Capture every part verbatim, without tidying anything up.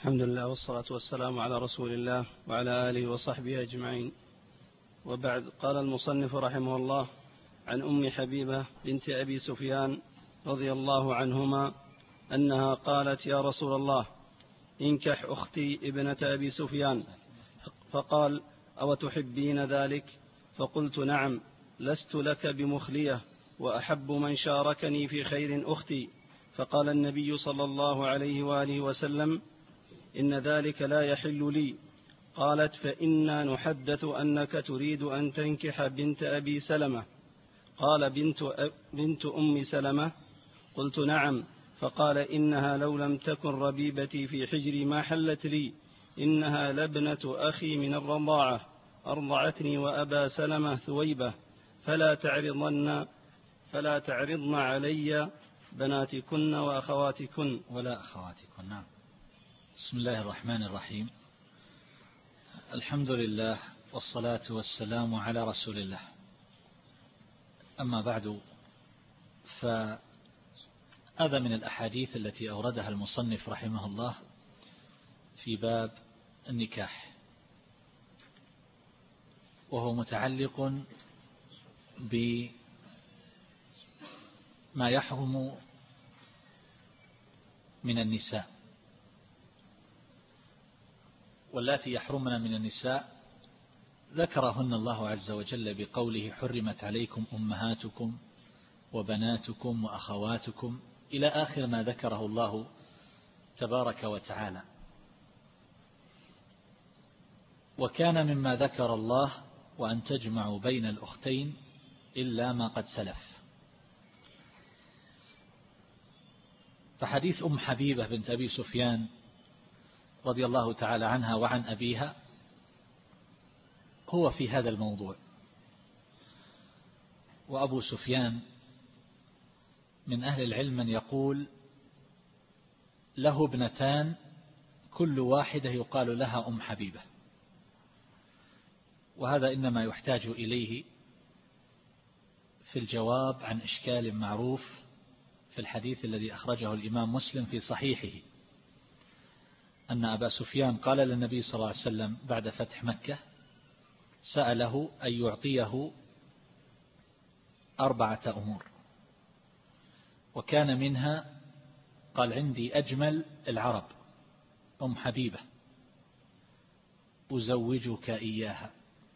الحمد لله والصلاة والسلام على رسول الله وعلى آله وصحبه أجمعين، وبعد. قال المصنف رحمه الله: عن أم حبيبة بنت أبي سفيان رضي الله عنهما أنها قالت: يا رسول الله، انكح أختي ابنة أبي سفيان. فقال: أو تحبين ذلك؟ فقلت: نعم، لست لك بمخلية، وأحب من شاركني في خير أختي. فقال النبي صلى الله عليه وآله وسلم: إن ذلك لا يحل لي. قالت: فإنا نحدث أنك تريد أن تنكح بنت أبي سلمة. قال: بنت, أ... بنت أم سلمة؟ قلت: نعم. فقال: إنها لو لم تكن ربيبتي في حجري ما حلت لي، إنها لابنة أخي من الرضاعة، أرضعتني وأبا سلمة ثويبة، فلا تعرضن فلا تعرضن علي بناتكن وأخواتكن. ولا أخواتكن. نعم. بسم الله الرحمن الرحيم. الحمد لله والصلاة والسلام على رسول الله. أما بعد، فهذا من الأحاديث التي أوردها المصنف رحمه الله في باب النكاح، وهو متعلق بما يحرم من النساء، واللاتي يحرمن من النساء ذكرهن الله عز وجل بقوله: حرمت عليكم أمهاتكم وبناتكم وأخواتكم، إلى آخر ما ذكره الله تبارك وتعالى. وكان مما ذكر الله: وأن تجمعوا بين الأختين إلا ما قد سلف. فحديث أم حبيبة بنت أبي سفيان رضي الله تعالى عنها وعن أبيها هو في هذا الموضوع. وأبو سفيان من أهل العلم من يقول له ابنتان كل واحدة يقال لها أم حبيبة، وهذا إنما يحتاج إليه في الجواب عن إشكال معروف في الحديث الذي أخرجه الإمام مسلم في صحيحه، أن أبا سفيان قال للنبي صلى الله عليه وسلم بعد فتح مكة، سأله أن يعطيه أربعة أمور، وكان منها قال: عندي أجمل العرب أم حبيبة أزوجك إياها.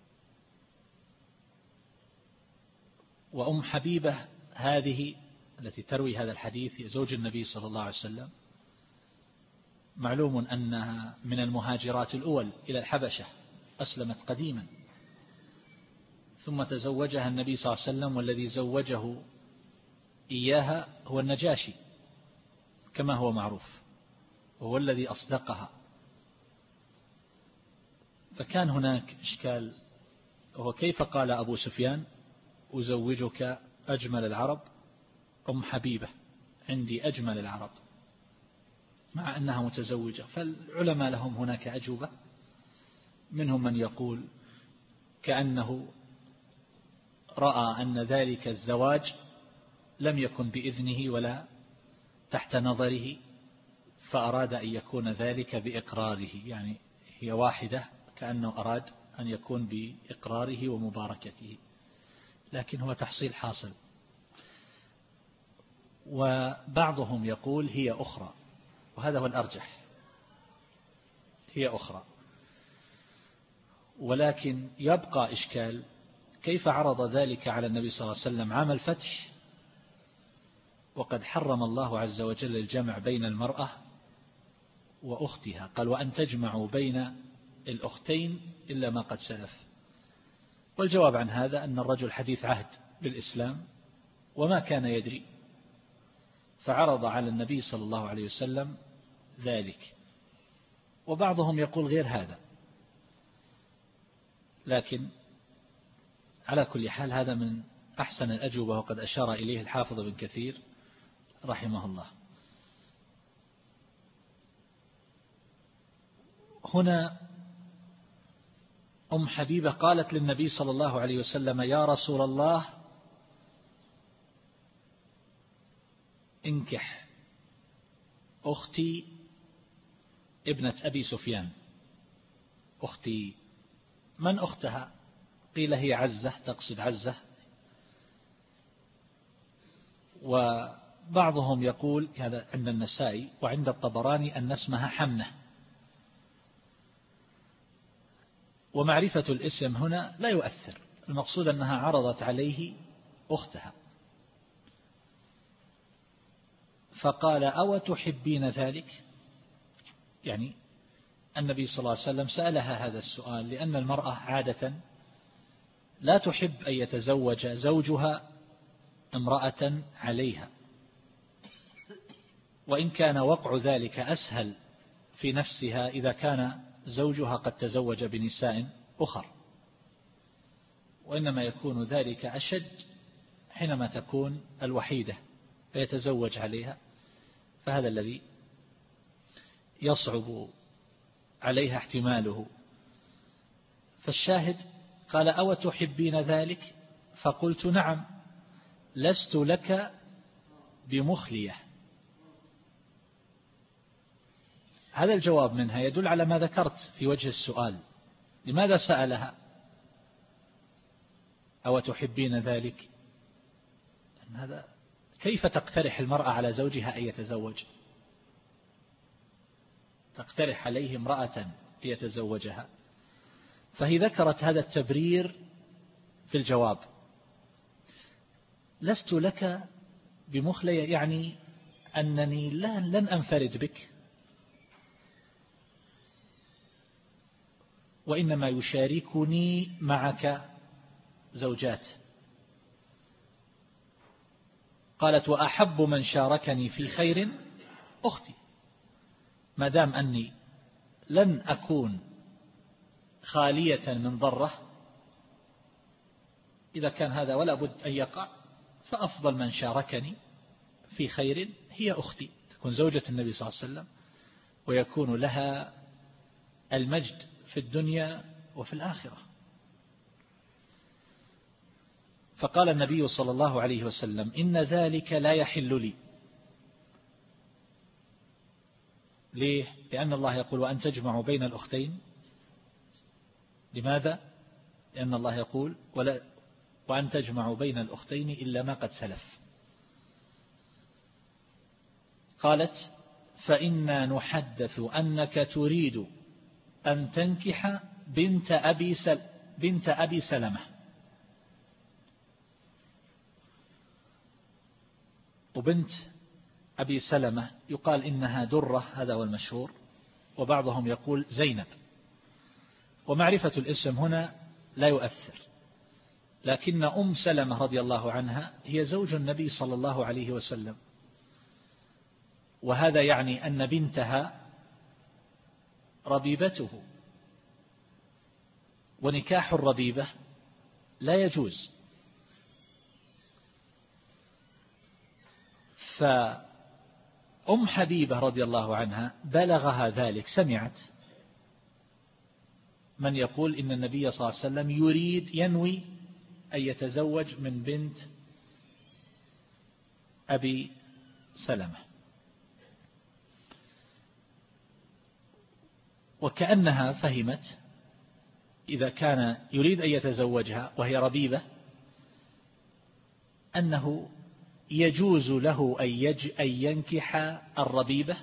وأم حبيبة هذه التي تروي هذا الحديث زوج النبي صلى الله عليه وسلم، معلوم أنها من المهاجرات الأول إلى الحبشة، أسلمت قديما، ثم تزوجها النبي صلى الله عليه وسلم، والذي زوجه إياها هو النجاشي كما هو معروف، وهو الذي أصدقها. فكان هناك إشكال، وهو كيف قال أبو سفيان: أزوجك أجمل العرب أم حبيبة، عندي أجمل العرب، مع أنها متزوجة؟ فالعلماء لهم هناك أجوبة، منهم من يقول كأنه رأى أن ذلك الزواج لم يكن بإذنه ولا تحت نظره، فأراد أن يكون ذلك بإقراره، يعني هي واحدة، كأنه أراد أن يكون بإقراره ومباركته، لكن هو تحصيل حاصل. وبعضهم يقول هي أخرى، وهذا هو الأرجح، هي أخرى. ولكن يبقى إشكال: كيف عرض ذلك على النبي صلى الله عليه وسلم عام الفتح، وقد حرم الله عز وجل الجمع بين المرأة وأختها؟ قال: وأن تجمعوا بين الأختين إلا ما قد سلف. والجواب عن هذا أن الرجل حديث عهد بالإسلام وما كان يدري، فعرض على النبي صلى الله عليه وسلم ذلك. وبعضهم يقول غير هذا، لكن على كل حال هذا من أحسن الأجوبة، وقد أشار إليه الحافظ بن كثير رحمه الله. هنا أم حبيبة قالت للنبي صلى الله عليه وسلم: يا رسول الله، انكح أختي ابنة أبي سفيان أختي. من أختها؟ قيل هي عزة، تقصد عزة، وبعضهم يقول هذا عند النسائي وعند الطبراني أن اسمها حمنة. ومعرفة الاسم هنا لا يؤثر، المقصود أنها عرضت عليه أختها فقال أو تحبين ذلك؟ يعني النبي صلى الله عليه وسلم سألها هذا السؤال لأن المرأة عادة لا تحب أن يتزوج زوجها امرأة عليها، وإن كان وقع ذلك أسهل في نفسها إذا كان زوجها قد تزوج بنساء أخر، وإنما يكون ذلك أشد حينما تكون الوحيدة فيتزوج عليها، فهذا الذي يصعب عليها احتماله. فالشاهد قال أو تحبين ذلك؟ فقلت نعم، لست لك بمخلية. هذا الجواب منها يدل على ما ذكرت في وجه السؤال. لماذا سألها أو تحبين ذلك؟ هذا كيف تقترح المرأة على زوجها أن يتزوج؟ تقترح عليه امرأة ليتزوجها، فهي ذكرت هذا التبرير في الجواب. لست لك بمخلية يعني أنني لن أنفرد بك، وإنما يشاركني معك زوجات. قالت وأحب من شاركني في خير أختي، ما دام أني لن أكون خالية من ضرة، إذا كان هذا ولا بد أن يقع فأفضل من شاركني في خير هي أختي، تكون زوجة النبي صلى الله عليه وسلم ويكون لها المجد في الدنيا وفي الآخرة. فقال النبي صلى الله عليه وسلم إن ذلك لا يحل لي. ليه؟ لأن الله يقول وأن تجمعوا بين الأختين. لماذا؟ لأن الله يقول ولا وأن تجمعوا بين الأختين إلا ما قد سلف. قالت فإنا نحدث أنك تريد أن تنكح بنت أبي, سل بنت أبي سلمة. وبنت أبي سلمة يقال إنها درة، هذا هو المشهور، وبعضهم يقول زينب. ومعرفة الاسم هنا لا يؤثر، لكن أم سلمة رضي الله عنها هي زوج النبي صلى الله عليه وسلم، وهذا يعني أن بنتها ربيبته، ونكاح الربيبة لا يجوز. فأم حبيبة رضي الله عنها بلغها ذلك، سمعت من يقول إن النبي صلى الله عليه وسلم يريد ينوي أن يتزوج من بنت أبي سلمة، وكأنها فهمت إذا كان يريد أن يتزوجها وهي ربيبة أنه يجوز له أن ينكح الربيبة،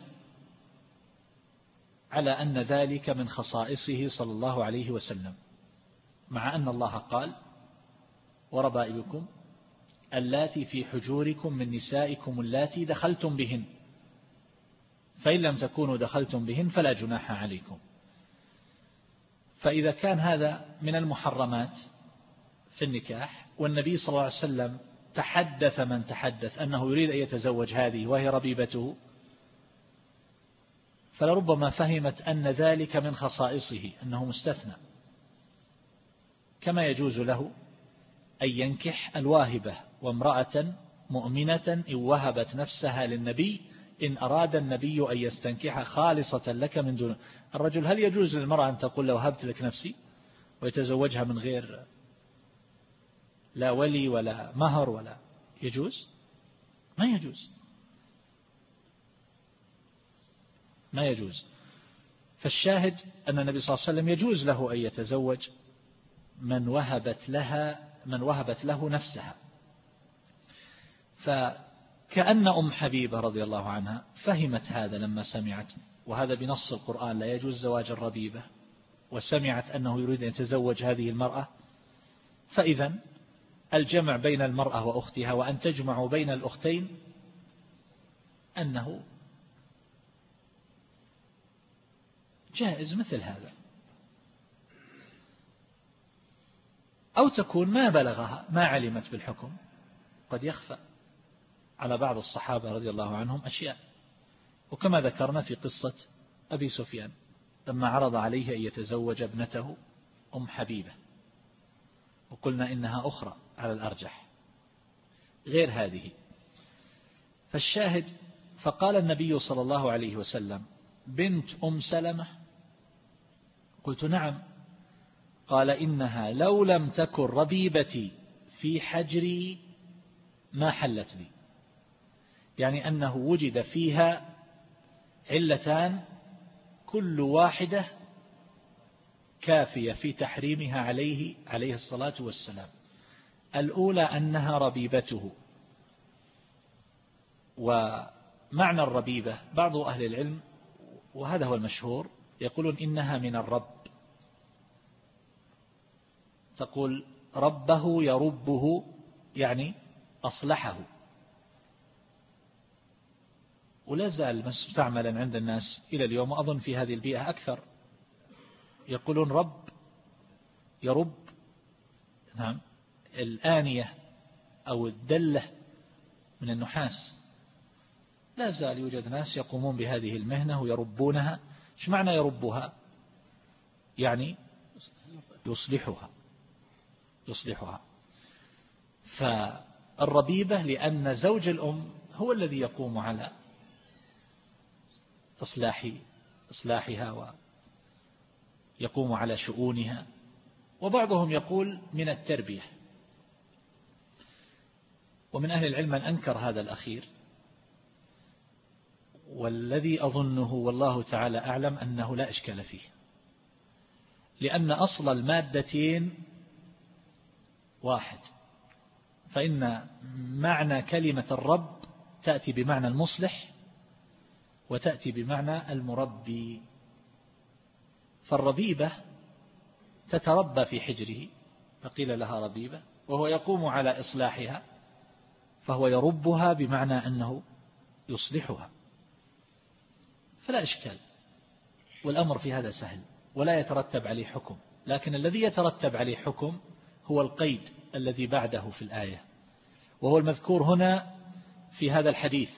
على أن ذلك من خصائصه صلى الله عليه وسلم، مع أن الله قال وربائبكم اللاتي في حجوركم من نسائكم اللاتي دخلتم بهن، فإن لم تكونوا دخلتم بهن فلا جناح عليكم. فإذا كان هذا من المحرمات في النكاح، والنبي صلى الله عليه وسلم تحدث من تحدث أنه يريد أن يتزوج هذه وهي ربيبته، فلربما فهمت أن ذلك من خصائصه، أنه مستثنى، كما يجوز له أن ينكح الواهبة، وامرأة مؤمنة إن وهبت نفسها للنبي إن أراد النبي أن يستنكح خالصة لك من دون الرجل. هل يجوز للمرأة أن تقول له وهبت لك نفسي ويتزوجها من غير لا ولي ولا مهر ولا يجوز؟ ما يجوز، ما يجوز. فالشاهد أن النبي صلى الله عليه وسلم يجوز له أن يتزوج من وهبت لها من وهبت له نفسها. فكأن أم حبيبة رضي الله عنها فهمت هذا لما سمعت، وهذا بنص القرآن لا يجوز زواج الربيبة، وسمعت أنه يريد أن يتزوج هذه المرأة، فإذا الجمع بين المرأة وأختها وأن تجمعوا بين الأختين أنه جائز مثل هذا. أو تكون ما بلغها، ما علمت بالحكم، قد يخفى على بعض الصحابة رضي الله عنهم أشياء، وكما ذكرنا في قصة أبي سفيان لما عرض عليه أن يتزوج ابنته أم حبيبة، وقلنا إنها أخرى على الأرجح غير هذه. فالشاهد فقال النبي صلى الله عليه وسلم: بنت أم سلمة؟ قلت: نعم. قال: إنها لو لم تكن ربيبتي في حجري ما حلت لي، يعني أنه وجد فيها علتان كل واحدة كافية في تحريمها عليه عليه الصلاة والسلام. الأولى أنها ربيبته، ومعنى الربيبة بعض أهل العلم وهذا هو المشهور يقولون إنها من الرب، تقول ربه يربه يعني أصلحه، ولا زال مستعملا عند الناس إلى اليوم، وأظن في هذه البيئة أكثر، يقولون رب يرب. نعم، الآنية أو الدلة من النحاس، لا زال يوجد ناس يقومون بهذه المهنة ويربونها. إيش معنى يربها؟ يعني يصلحها يصلحها. فالربيبة لأن زوج الأم هو الذي يقوم على إصلاح إصلاحها ويقوم على شؤونها، وبعضهم يقول من التربية، ومن أهل العلم من أنكر هذا الأخير، والذي أظنه والله تعالى أعلم أنه لا إشكال فيه، لأن أصل المادتين واحد. فإن معنى كلمة الرب تأتي بمعنى المصلح وتأتي بمعنى المربي. فالربيبة تتربى في حجره فقيل لها ربيبة، وهو يقوم على إصلاحها فهو يربها بمعنى أنه يصلحها، فلا إشكال، والأمر في هذا سهل ولا يترتب عليه حكم. لكن الذي يترتب عليه حكم هو القيد الذي بعده في الآية، وهو المذكور هنا في هذا الحديث.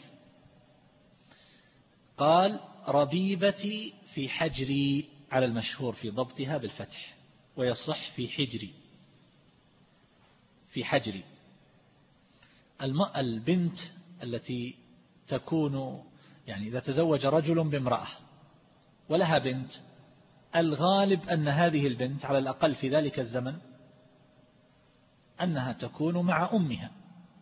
قال ربيبتي في حجري على المشهور في ضبطها بالفتح، ويصح في حجري في حجري. البنت التي تكون يعني إذا تزوج رجل بامرأة ولها بنت، الغالب أن هذه البنت على الأقل في ذلك الزمن أنها تكون مع أمها،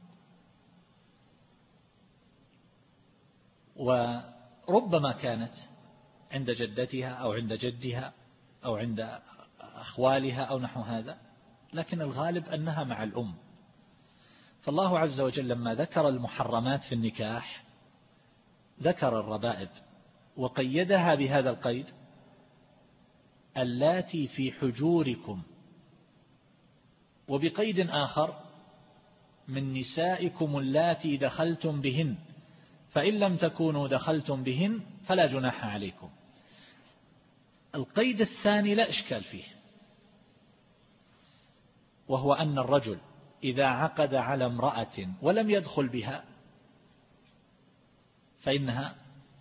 وربما كانت عند جدتها أو عند جدها أو عند أخوالها أو نحو هذا، لكن الغالب أنها مع الأم. فالله عز وجل لما ذكر المحرمات في النكاح ذكر الربائب وقيدها بهذا القيد: اللاتي في حجوركم، وبقيد آخر: من نسائكم اللاتي دخلتم بهن، فإن لم تكونوا دخلتم بهن فلا جناح عليكم. القيد الثاني لا إشكال فيه، وهو أن الرجل إذا عقد على امرأة ولم يدخل بها فإنها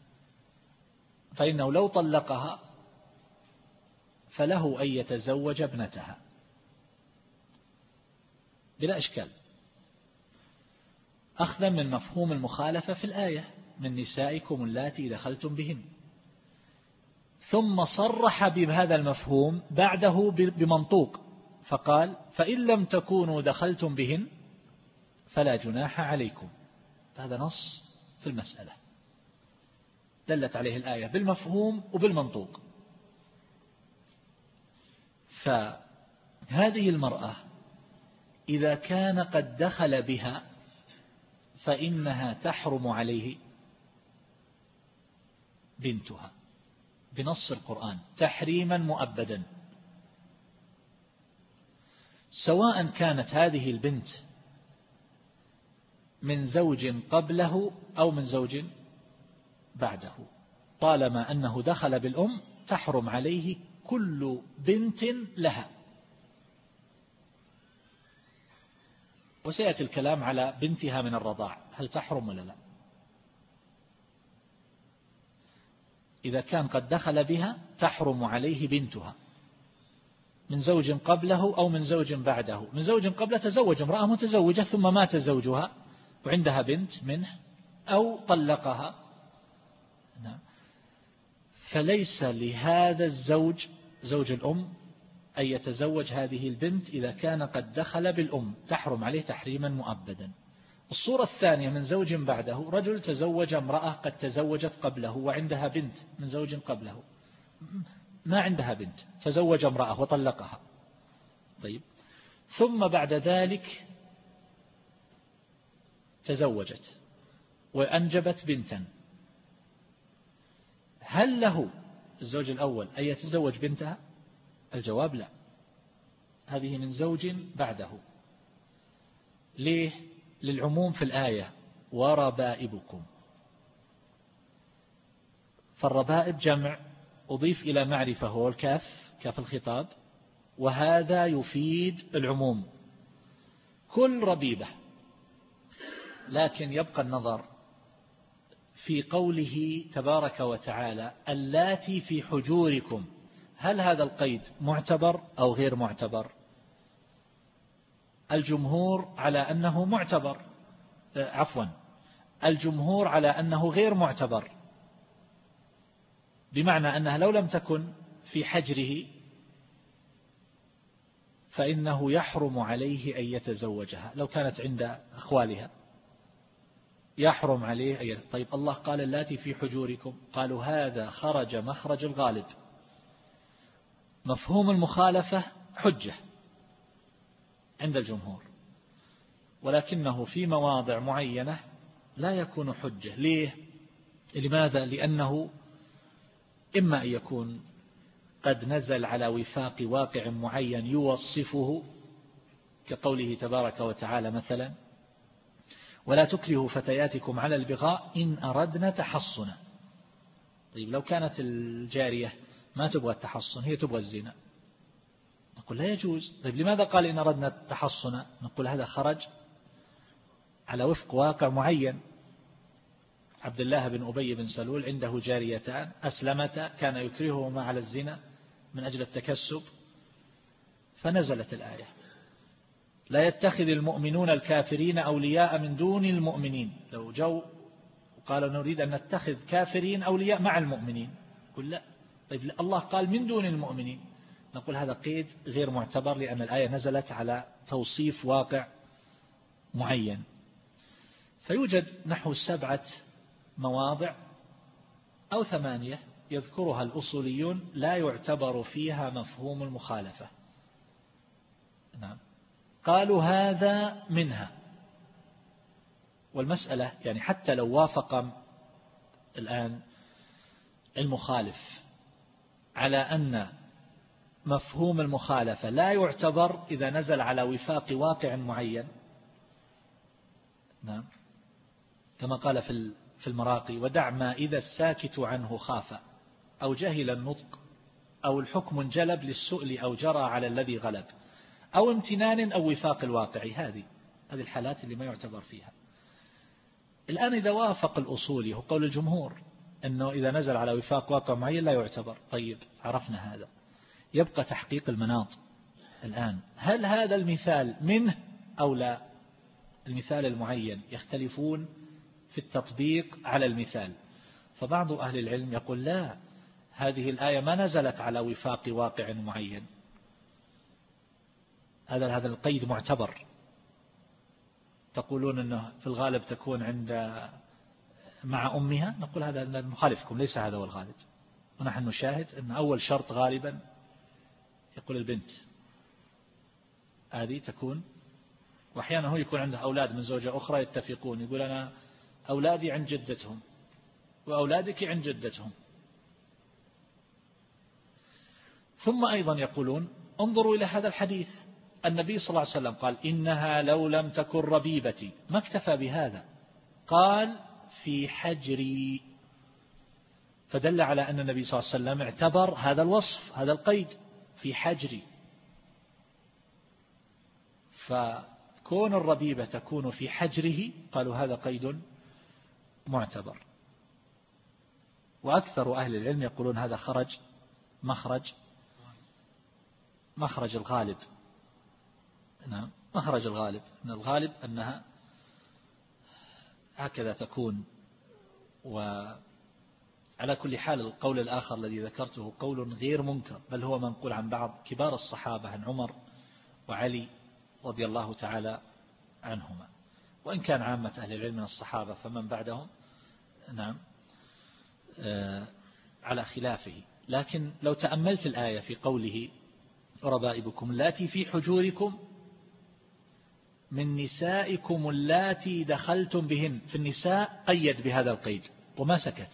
فإنه لو طلقها فله أن يتزوج ابنتها بلا إشكال، أخذا من مفهوم المخالفة في الآية: من نسائكم اللاتي دخلتم بهن. ثم صرح بهذا المفهوم بعده بمنطوق فقال: فإن لم تكونوا دخلتم بهن فلا جناح عليكم. هذا نص في المسألة دلت عليه الآية بالمفهوم وبالمنطوق. فهذه المرأة إذا كان قد دخل بها فإنها تحرم عليه بنتها بنص القرآن تحريما مؤبدا، سواء كانت هذه البنت من زوج قبله أو من زوج بعده، طالما أنه دخل بالأم تحرم عليه كل بنت لها. وسيأتي الكلام على بنتها من الرضاع هل تحرم ولا لا. إذا كان قد دخل بها تحرم عليه بنتها من زوج قبله أو من زوج بعده. من زوج قبله تزوج امرأة متزوجة ثم مات زوجها وعندها بنت منه أو طلقها، فليس لهذا الزوج زوج الأم أن يتزوج هذه البنت إذا كان قد دخل بالأم، تحرم عليه تحريما مؤبدا. الصورة الثانية من زوج بعده، رجل تزوج امرأة قد تزوجت قبله وعندها بنت من زوج قبله، ما عندها بنت، تزوج امرأة وطلقها، طيب ثم بعد ذلك تزوجت وأنجبت بنتا، هل له الزوج الأول أن يتزوج بنتها؟ الجواب لا، هذه من زوج بعده. ليه؟ للعموم في الآية وربائبكم، فالربائب جمع أضيف إلى معرفة هو الكاف كاف الخطاب، وهذا يفيد العموم كل ربيبة. لكن يبقى النظر في قوله تبارك وتعالى اللاتي في حجوركم، هل هذا القيد معتبر أو غير معتبر؟ الجمهور على أنه معتبر، عفوا الجمهور على أنه غير معتبر، بمعنى أنها لو لم تكن في حجره فإنه يحرم عليه أن يتزوجها، لو كانت عند أخوالها يحرم عليه أن يتزوجها. طيب الله قال اللاتي في حجوركم، قالوا هذا خرج مخرج الغالب، مفهوم المخالفة حجة عند الجمهور، ولكنه في مواضع معينة لا يكون حجة. ليه؟ لماذا؟ لأنه إما أن يكون قد نزل على وفاق واقع معين يوصفه، كقوله تبارك وتعالى مثلا ولا تكرهوا فتياتكم على البغاء إن أردنا تحصنا. طيب لو كانت الجارية ما تبغى التحصن، هي تبغى الزنا، نقول لا يجوز. طيب لماذا قال إن أردنا التحصن؟ نقول هذا خرج على وفق واقع معين. عبد الله بن أبي بن سلول عنده جاريتان أسلمتا، كان يكرههما على الزنا من أجل التكسب، فنزلت الآية لا يتخذ المؤمنون الكافرين أولياء من دون المؤمنين. لو جو وقالوا نريد أن نتخذ كافرين أولياء مع المؤمنين، قل لا. طيب الله قال من دون المؤمنين، نقول هذا قيد غير معتبر، لأن الآية نزلت على توصيف واقع معين. فيوجد نحو سبعة مواضع أو ثمانية يذكرها الأصوليون لا يعتبر فيها مفهوم المخالفة. نعم، قالوا هذا منها. والمسألة يعني حتى لو وافق الآن المخالف على أن مفهوم المخالفة لا يعتبر إذا نزل على وفاق واقع معين، نعم، كما قال في في المراقي ودع ما إذا الساكت عنه خاف أو جهل النطق أو الحكم انجلب للسؤل أو جرى على الذي غلب أو امتنان أو وفاق الواقع. هذه هذه الحالات اللي ما يعتبر فيها. الآن إذا وافق الأصولي هو قول الجمهور أنه إذا نزل على وفاق واقع معين لا يعتبر، طيب عرفنا هذا، يبقى تحقيق المناط. الآن هل هذا المثال منه أو لا؟ المثال المعين يختلفون في التطبيق على المثال، فبعض أهل العلم يقول لا، هذه الآية ما نزلت على وفاق واقع معين، هذا هذا القيد معتبر. تقولون أنه في الغالب تكون عند مع أمها، نقول هذا مخالفكم، ليس هذا هو الغالب، ونحن نشاهد أن أول شرط غالبا يقول البنت هذه تكون، وأحيانا هو يكون عنده أولاد من زوجة أخرى يتفقون، يقول أنا أولادي عند جدتهم وأولادك عند جدتهم. ثم أيضا يقولون انظروا إلى هذا الحديث، النبي صلى الله عليه وسلم قال إنها لو لم تكن ربيبتي، ما اكتفى بهذا، قال في حجري، فدل على أن النبي صلى الله عليه وسلم اعتبر هذا الوصف، هذا القيد في حجري. فكون الربيبة تكون في حجره قالوا هذا قيد معتبر. وأكثر أهل العلم يقولون هذا خرج مخرج مخرج الغالب. نعم مخرج الغالب، أن الغالب أنها هكذا تكون. وعلى كل حال القول الآخر الذي ذكرته قول غير منكر، بل هو منقول عن بعض كبار الصحابة، عن عمر وعلي رضي الله تعالى عنهما، وإن كان عامة أهل العلم من الصحابة فمن بعدهم نعم على خلافه. لكن لو تأملت الآية في قوله ربائبكم اللاتي في حجوركم من نسائكم اللاتي دخلتم بهن، في النساء قيد بهذا القيد وما سكت،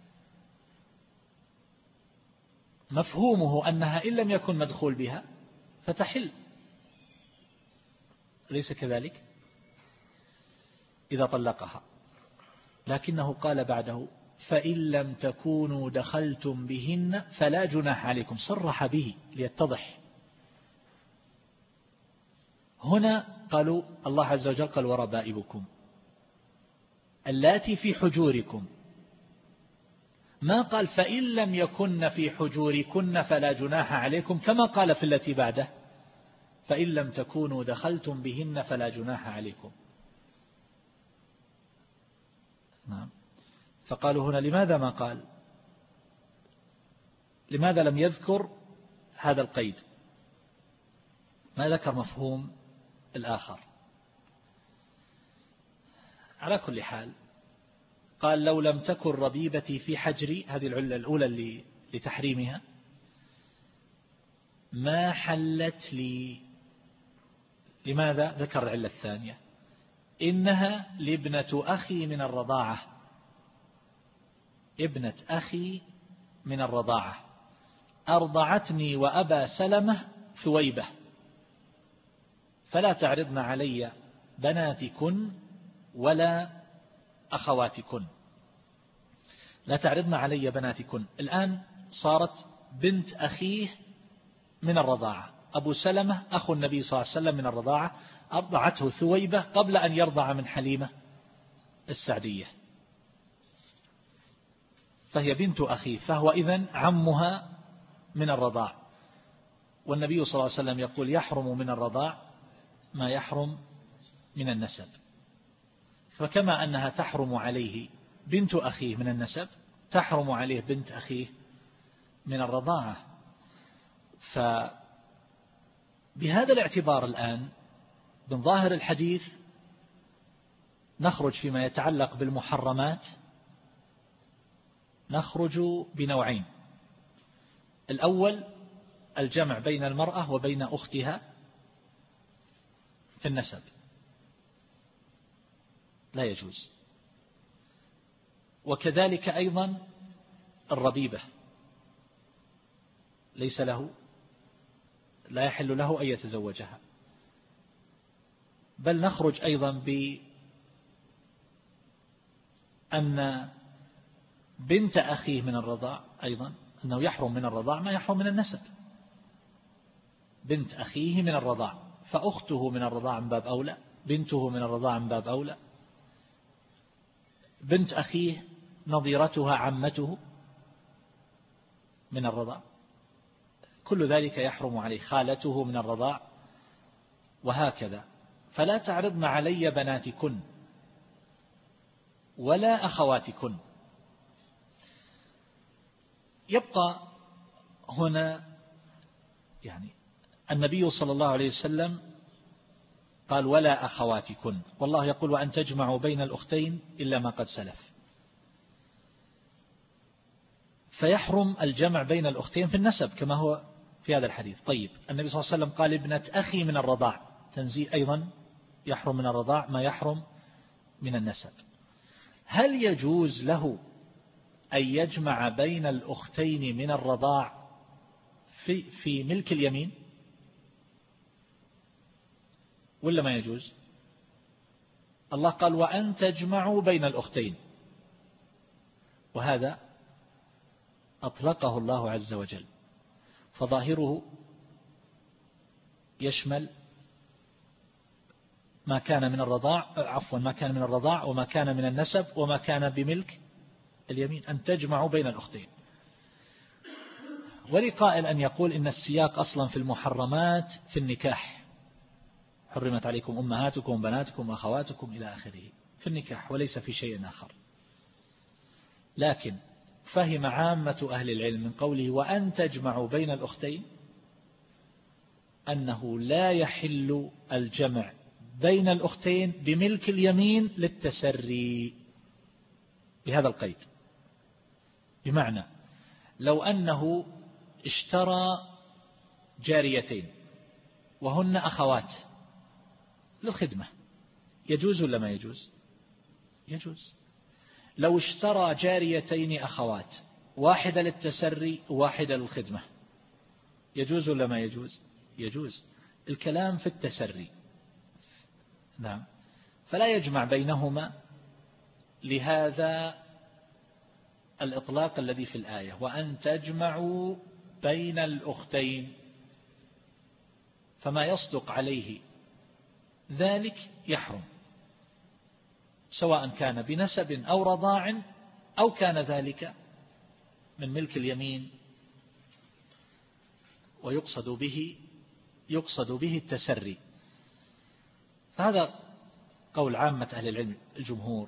مفهومه أنها إن لم يكن مدخول بها فتحل، ليس كذلك إذا طلقها. لكنه قال بعده فإن لم تكونوا دخلتم بهن فلا جناح عليكم، صرح به ليتضح. هنا قالوا الله عز وجل قال وربائبكم اللاتي في حجوركم، ما قال فإن لم يكن في حجوركن فلا جناح عليكم كما قال في التي بعده فإن لم تكونوا دخلتم بهن فلا جناح عليكم. نعم. فقالوا هنا لماذا ما قال، لماذا لم يذكر هذا القيد، ما ذكر مفهوم الآخر؟ على كل حال قال لو لم تكن ربيبتي في حجري، هذه العلة الأولى لتحريمها، ما حلت لي. لماذا ذكر العلة الثانية؟ إنها لابنة أخي من الرضاعة، ابنة أخي من الرضاعة أرضعتني وأبا سلمة ثويبة، فلا تعرضن علي بناتكن ولا أخواتكن، لا تعرضن علي بناتكن. الآن صارت بنت أخيه من الرضاعة، أبو سلمة أخو النبي صلى الله عليه وسلم من الرضاعة، أرضعته ثويبة قبل أن يرضع من حليمة السعدية، فهي بنت أخيه، فهو إذن عمها من الرضاع. والنبي صلى الله عليه وسلم يقول يحرم من الرضاع ما يحرم من النسب، فكما أنها تحرم عليه بنت أخيه من النسب تحرم عليه بنت أخيه من الرضاعة. فبهذا الاعتبار الآن من ظاهر الحديث نخرج فيما يتعلق بالمحرمات، نخرج بنوعين: الأول الجمع بين المرأة وبين أختها في النسب لا يجوز، وكذلك أيضا الربيبة ليس له لا يحل له أن يتزوجها. بل نخرج أيضا بأن بنت أخيه من الرضاع أيضا أنه يحرم من الرضاع ما يحرم من النسب، بنت أخيه من الرضاع، فأخته من الرضاع من باب أولى، بنته من الرضاع من باب أولى، بنت أخيه نظيرتها عمته من الرضاع، كل ذلك يحرم عليه، خالته من الرضاع وهكذا. فلا تعرضن علي بناتكن ولا أخواتكن. يبقى هنا يعني النبي صلى الله عليه وسلم قال ولا أخواتكن، والله يقول وأن تجمعوا بين الأختين إلا ما قد سلف، فيحرم الجمع بين الأختين في النسب كما هو في هذا الحديث. طيب النبي صلى الله عليه وسلم قال ابنة أخي من الرضاع، تنزيل أيضا يحرم من الرضاع ما يحرم من النسب. هل يجوز له أن يجمع بين الأختين من الرضاع في, في ملك اليمين ولا ما يجوز؟ الله قال وأن تجمعوا بين الأختين، وهذا أطلقه الله عز وجل، فظاهره يشمل ما كان من الرضاع عفوا ما كان من الرضاع وما كان من النسب وما كان بملك اليمين، أن تجمعوا بين الأختين. ولقائل أن يقول إن السياق أصلا في المحرمات في النكاح، حرمت عليكم أمهاتكم وبناتكم وأخواتكم إلى آخره، في النكاح وليس في شيء آخر. لكن فهم عامة أهل العلم من قوله وأن تجمعوا بين الأختين أنه لا يحل الجمع بين الأختين بملك اليمين للتسري بهذا القيد. بمعنى لو أنه اشترى جاريتين وهن أخوات للخدمة، يجوز ولا ما يجوز؟ يجوز. لو اشترى جاريتين أخوات، واحدة للتسري وواحدة للخدمة، يجوز ولا ما يجوز؟ يجوز. الكلام في التسري، نعم، فلا يجمع بينهما لهذا الإطلاق الذي في الآية وأن تجمعوا بين الأختين، فما يصدق عليه ذلك يحرم، سواء كان بنسب أو رضاع أو كان ذلك من ملك اليمين، ويقصد به يقصد به التسري. فهذا قول عامة أهل العلم الجمهور.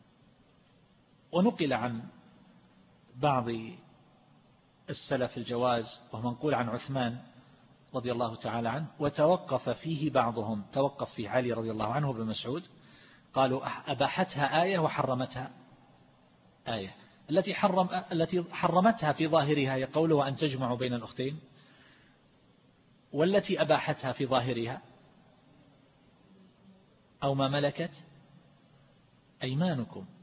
ونقل عن بعض السلف الجواز، وهو منقول عن عثمان رضي الله تعالى عنه، وتوقف فيه بعضهم، توقف في علي رضي الله عنه وابن مسعود، قالوا أباحتها آية وحرمتها آية. التي حرم التي حرمتها في ظاهرها هي قوله وأن تجمعوا بين الأختين، والتي أباحتها في ظاهرها أو ما ملكت أيمانكم.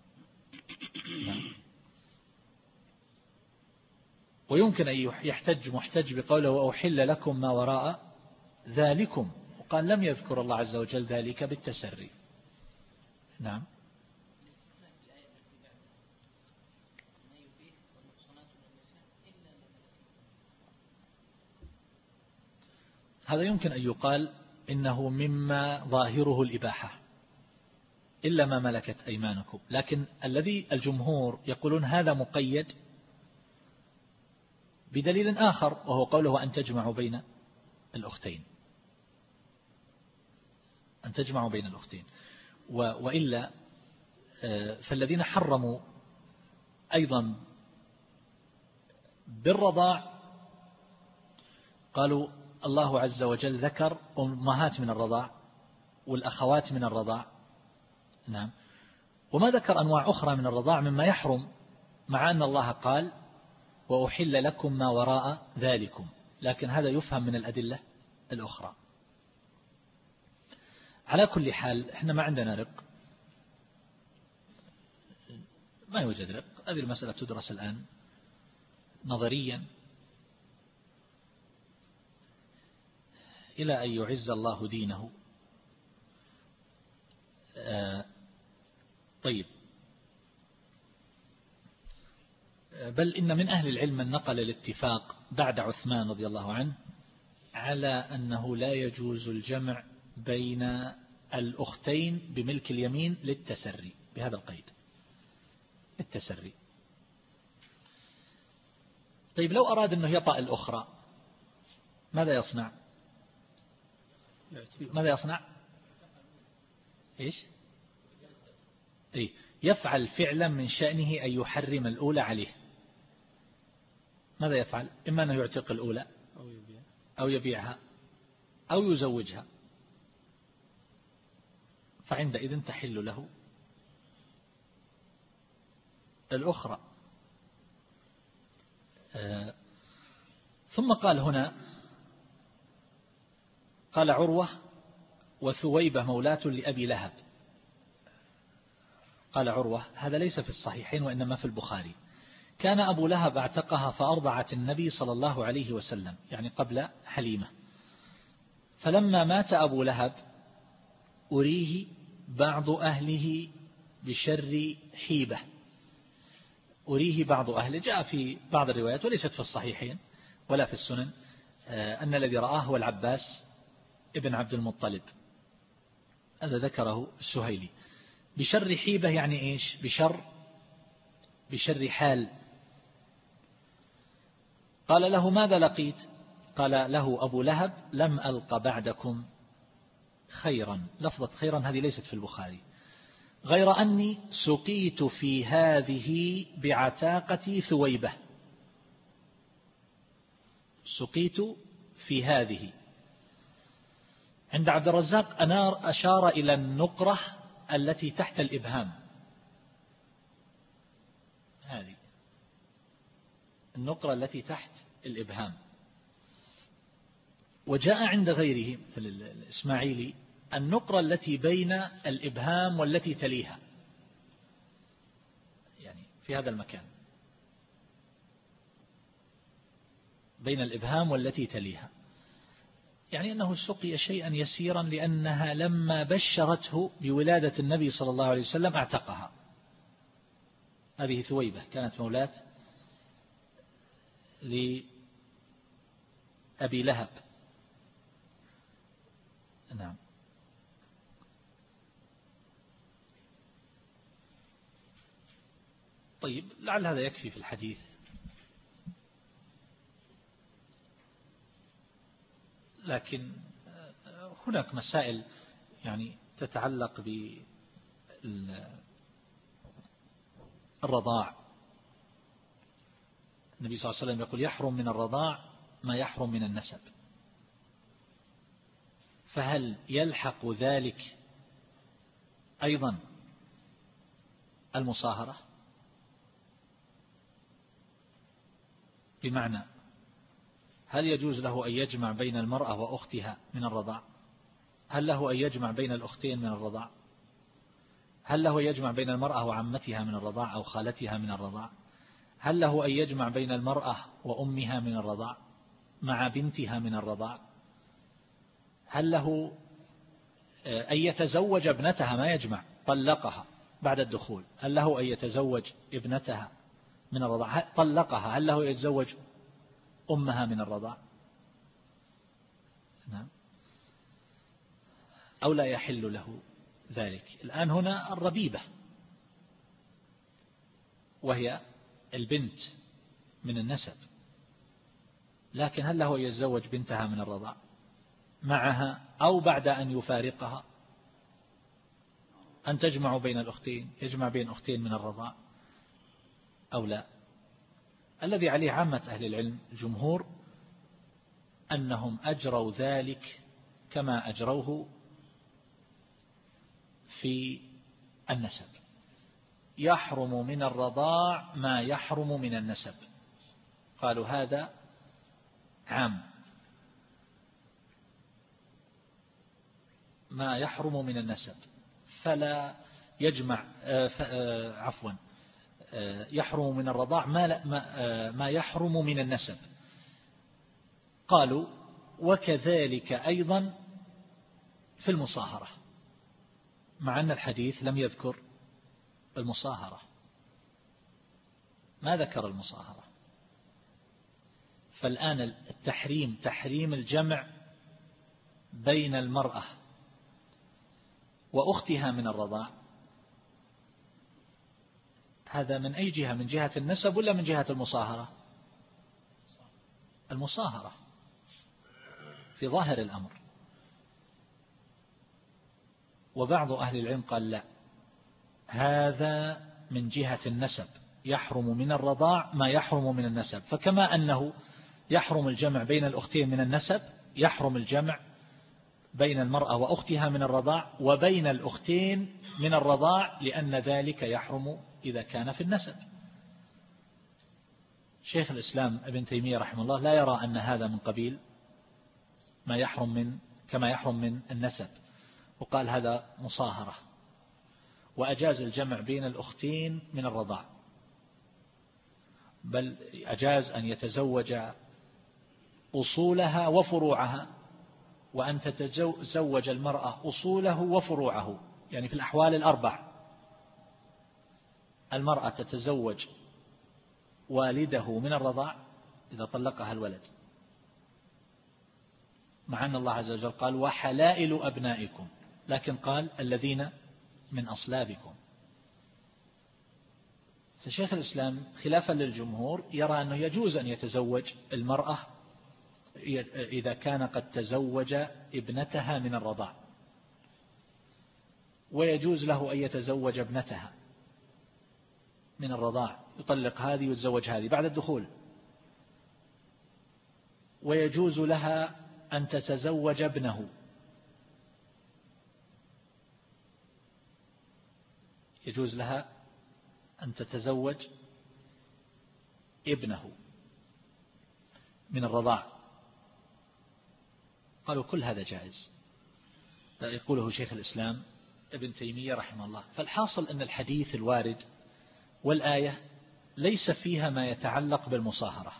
ويمكن أن يحتج محتج بقوله وأحل لكم ما وراء ذلكم، وقال لم يذكر الله عز وجل ذلك بالتسري. نعم. هذا يمكن أن يقال إنه مما ظاهره الإباحة إلا ما ملكت أيمانكم، لكن الذي الجمهور يقولون هذا مقيد بدليل آخر، وهو قوله أن تجمعوا بين الأختين، أن تجمعوا بين الأختين. وإلا فالذين حرموا أيضا بالرضاع قالوا الله عز وجل ذكر أمهات من الرضاع والأخوات من الرضاع، نعم، وما ذكر أنواع أخرى من الرضاع مما يحرم، مع أن الله قال وأحل لكم ما وراء ذلكم، لكن هذا يفهم من الأدلة الأخرى. على كل حال احنا ما عندنا رق، ما يوجد رق، هذه المسألة تدرس الآن نظريا إلى أن يعز الله دينه. آه طيب، بل إن من أهل العلم من نقل الاتفاق بعد عثمان رضي الله عنه على أنه لا يجوز الجمع بين الأختين بملك اليمين للتسري، بهذا القيد التسري. طيب لو أراد أنه يطأ الأخرى ماذا يصنع؟ ماذا يصنع؟ إيش؟ إيه؟ يفعل فعلا من شأنه أن يحرم الأولى عليه. ماذا يفعل؟ إما أنه يعتق الأولى أو يبيعها أو يزوجها، فعندئذ تحل له الأخرى. آه ثم قال هنا، قال عروة وثويبة مولاة لأبي لهب. قال عروة هذا ليس في الصحيحين وإنما في البخاري. كان أبو لهب اعتقها فأرضعت النبي صلى الله عليه وسلم، يعني قبل حليمة. فلما مات أبو لهب أريه بعض أهله بشر حيبة. أريه بعض أهله، جاء في بعض الروايات وليست في الصحيحين ولا في السنن أن الذي رآه هو العباس ابن عبد المطلب، هذا ذكره السهيلي. بشر حيبة يعني إيش؟ بشر بشر حال. قال له ماذا لقيت؟ قال له أبو لهب لم ألق بعدكم خيرا. لفظة خيرا هذه ليست في البخاري، غير أني سقيت في هذه بعتاقة ثويبة. سقيت في هذه. عند عبد الرزاق أنار أشار إلى النقرة التي تحت الإبهام، هذه النقرة التي تحت الإبهام. وجاء عند غيره مثل الإسماعيلي النقرة التي بين الإبهام والتي تليها، يعني في هذا المكان بين الإبهام والتي تليها، يعني أنه سقي شيئا يسيرا لأنها لما بشرته بولادة النبي صلى الله عليه وسلم اعتقها. هذه ثويبة كانت مولاة لأبي لهب. نعم. طيب لعل هذا يكفي في الحديث. لكن هناك مسائل يعني تتعلق بالرضاع. النبي صلى الله عليه وسلم يقول يحرم من الرضاع ما يحرم من النسب، فهل يلحق ذلك أيضا المصاهرة؟ بمعنى هل يجوز له أن يجمع بين المرأة وأختها من الرضاع؟ هل له أن يجمع بين الأختين من الرضاع؟ هل له أن يجمع بين المرأة وعمتها من الرضاع أو خالتها من الرضاع؟ هل له أن يجمع بين المرأة وأمها من الرضاع مع بنتها من الرضاع؟ هل له أن يتزوج ابنتها؟ ما يجمع، طلقها بعد الدخول. هل له أن يتزوج ابنتها من الرضاع؟ طلقها. هل له أن يتزوج أمها من الرضاع؟ نعم. أو لا يحل له ذلك. الآن هنا الربيبة وهي البنت من النسب، لكن هل له أن يتزوج بنتها من الرضاع معها أو بعد أن يفارقها؟ أن تجمع بين الأختين، يجمع بين أختين من الرضاع أو لا؟ الذي عليه عامة أهل العلم الجمهور أنهم أجروا ذلك كما أجروه في النسب. يحرم من الرضاع ما يحرم من النسب. قالوا هذا عام، ما يحرم من النسب فلا يجمع عفوا يحرم من الرضاع ما ما يحرم من النسب. قالوا وكذلك أيضا في المصاهرة، مع أن الحديث لم يذكر المصاهرة، ما ذكر المصاهرة. فالآن التحريم تحريم الجمع بين المرأة وأختها من الرضاع، هذا من أي جهة؟ من جهة النسب ولا من جهة المصاهرة؟ المصاهرة في ظاهر الأمر. وبعض أهل العلم قال لا، هذا من جهة النسب، يحرم من الرضاع ما يحرم من النسب. فكما أنه يحرم الجمع بين الأختين من النسب، يحرم الجمع بين المرأة وأختها من الرضاع وبين الأختين من الرضاع، لأن ذلك يحرم إذا كان في النسب. شيخ الإسلام ابن تيمية رحمه الله لا يرى أن هذا من قبيل ما يحرم من كما يحرم من النسب، وقال هذا مصاهرة، وأجاز الجمع بين الأختين من الرضاع، بل أجاز أن يتزوج أصولها وفروعها، وأن تتزوج المرأة أصوله وفروعه، يعني في الأحوال الأربع المرأة تتزوج والده من الرضاع إذا طلقها الولد، مع أن الله عز وجل قال وحلائل أبنائكم، لكن قال الذين من أصلابكم. فشيخ الإسلام خلافا للجمهور يرى أنه يجوز أن يتزوج المرأة إذا كان قد تزوج ابنتها من الرضاع، ويجوز له أن يتزوج ابنتها من الرضاع، يطلق هذه ويتزوج هذه بعد الدخول، ويجوز لها أن تتزوج ابنه، يجوز لها أن تتزوج ابنه من الرضاع. قالوا كل هذا جائز، يقوله شيخ الإسلام ابن تيمية رحمه الله. فالحاصل أن الحديث الوارد والآية ليس فيها ما يتعلق بالمصاهرة،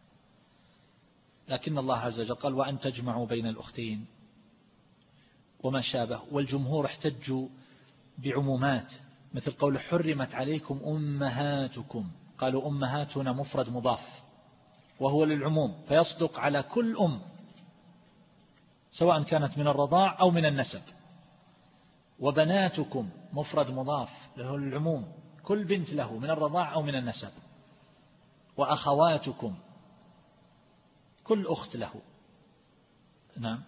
لكن الله عز وجل قال وأن تجمعوا بين الأختين وما شابه، والجمهور احتجوا بعمومات مثل قول حرمت عليكم أمهاتكم، قالوا أمهات هنا مفرد مضاف وهو للعموم، فيصدق على كل أم سواء كانت من الرضاع أو من النسب. وبناتكم مفرد مضاف له للعموم، كل بنت له من الرضاع أو من النسب. وأخواتكم كل أخت له. نعم.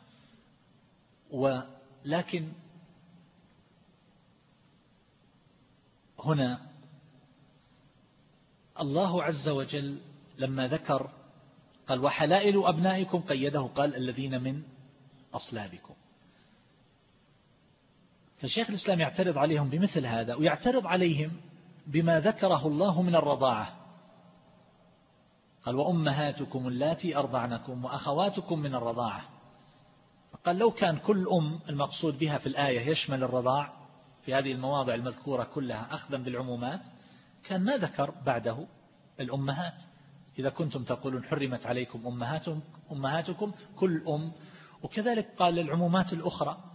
ولكن هنا الله عز وجل لما ذكر قال وحلائل أبنائكم قيده، قال الذين من أصلابكم. فالشيخ الإسلام يعترض عليهم بمثل هذا، ويعترض عليهم بما ذكره الله من الرضاعة، قال وأمهاتكم اللاتي أرضعنكم وأخواتكم من الرضاعة. قال لو كان كل أم المقصود بها في الآية يشمل الرضاع في هذه المواضع المذكورة كلها أخذا بالعمومات، كان ما ذكر بعده الأمهات. إذا كنتم تقولون حرمت عليكم أمهاتكم, أمهاتكم كل أم، وكذلك قال للعمومات الأخرى.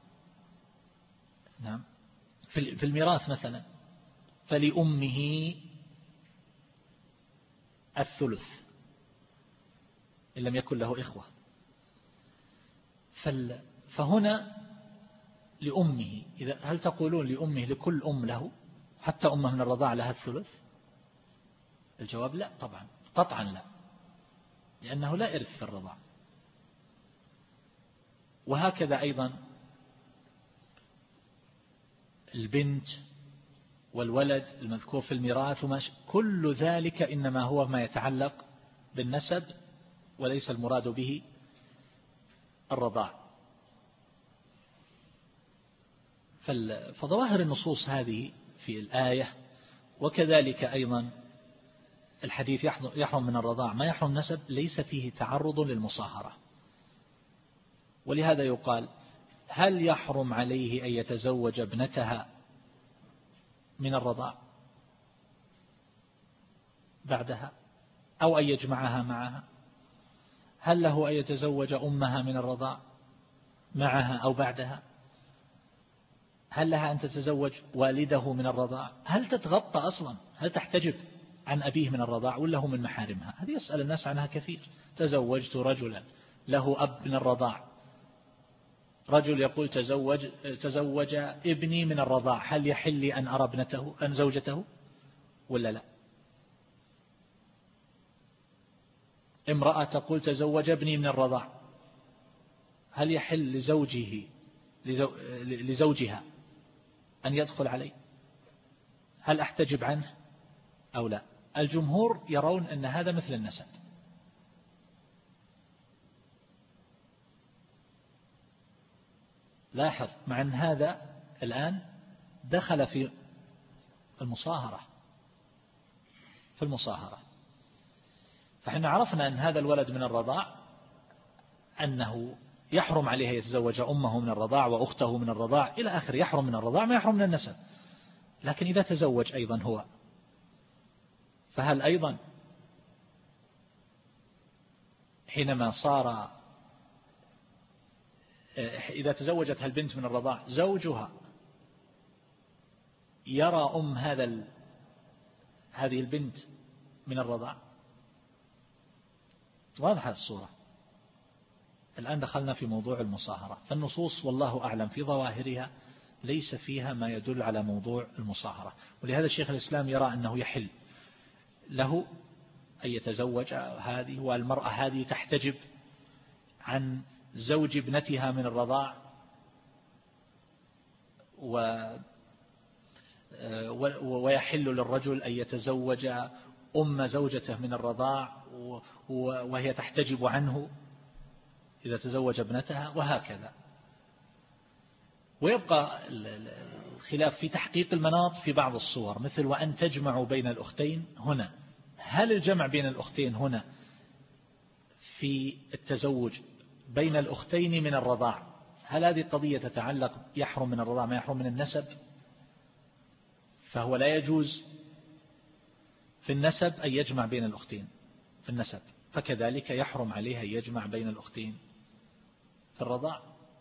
نعم. في الميراث مثلا فلأمه الثلث إن لم يكن له إخوة. فهنا لأمه، إذا هل تقولون لأمه لكل أم له حتى أمه من الرضاع لها الثلث؟ الجواب لا طبعا، قطعا لا، لأنه لا إرث في الرضاع. وهكذا أيضا البنت والولد المذكور في الميراث وماش كل ذلك إنما هو ما يتعلق بالنسب، وليس المراد به الرضاع. فظواهر النصوص هذه في الآية، وكذلك أيضا الحديث يحرم من الرضاع ما يحرم نسب، ليس فيه تعرض للمصاهرة. ولهذا يقال هل يحرم عليه أن يتزوج ابنتها من الرضاع بعدها أو أن يجمعها معها؟ هل له أن يتزوج أمها من الرضاع معها أو بعدها؟ هل لها أن تتزوج والده من الرضاع؟ هل تتغطى أصلا؟ هل تحتجب عن أبيه من الرضاع ولا هو من محارمها؟ هذه يسأل الناس عنها كثير. تزوجت رجلا له أب من الرضاع، رجل يقول تزوج تزوج ابني من الرضاع، هل يحل لي أن أرى ابنته أن زوجته ولا لا؟ امرأة تقول تزوج ابني من الرضاع، هل يحل لزوجه لزوجها أن يدخل عليه؟ هل أحتجب عنه أو لا؟ الجمهور يرون أن هذا مثل النسب. لاحظ مع أن هذا الآن دخل في المصاهرة في المصاهرة فإحنا عرفنا أن هذا الولد من الرضاع أنه يحرم عليه يتزوج أمه من الرضاع وأخته من الرضاع إلى آخر، يحرم من الرضاع ما يحرم من النسب. لكن إذا تزوج أيضا هو، فهل أيضا حينما صار إذا تزوجت هالبنت من الرضاع زوجها يرى أم هذا هذه البنت من الرضاع؟ واضحة الصورة. الآن دخلنا في موضوع المصاهرة، فالنصوص والله أعلم في ظواهرها ليس فيها ما يدل على موضوع المصاهرة، ولهذا الشيخ الإسلام يرى أنه يحل له أن يتزوج هذه، والمرأة هذه تحتجب عن زوج ابنتها من الرضاع، و ويحل للرجل أن يتزوج أم زوجته من الرضاع وهي تحتجب عنه إذا تزوج ابنتها، وهكذا. ويبقى الخلاف في تحقيق المناط في بعض الصور، مثل وأن تجمعوا بين الأختين هنا. هل الجمع بين الأختين هنا في التزوج بين الأختين من الرضاع، هل هذه القضية تتعلق يحرم من الرضاع ما يحرم من النسب؟ فهو لا يجوز في النسب أن يجمع بين الأختين في النسب، فكذلك يحرم عليه أن يجمع بين الأختين في الرضاع.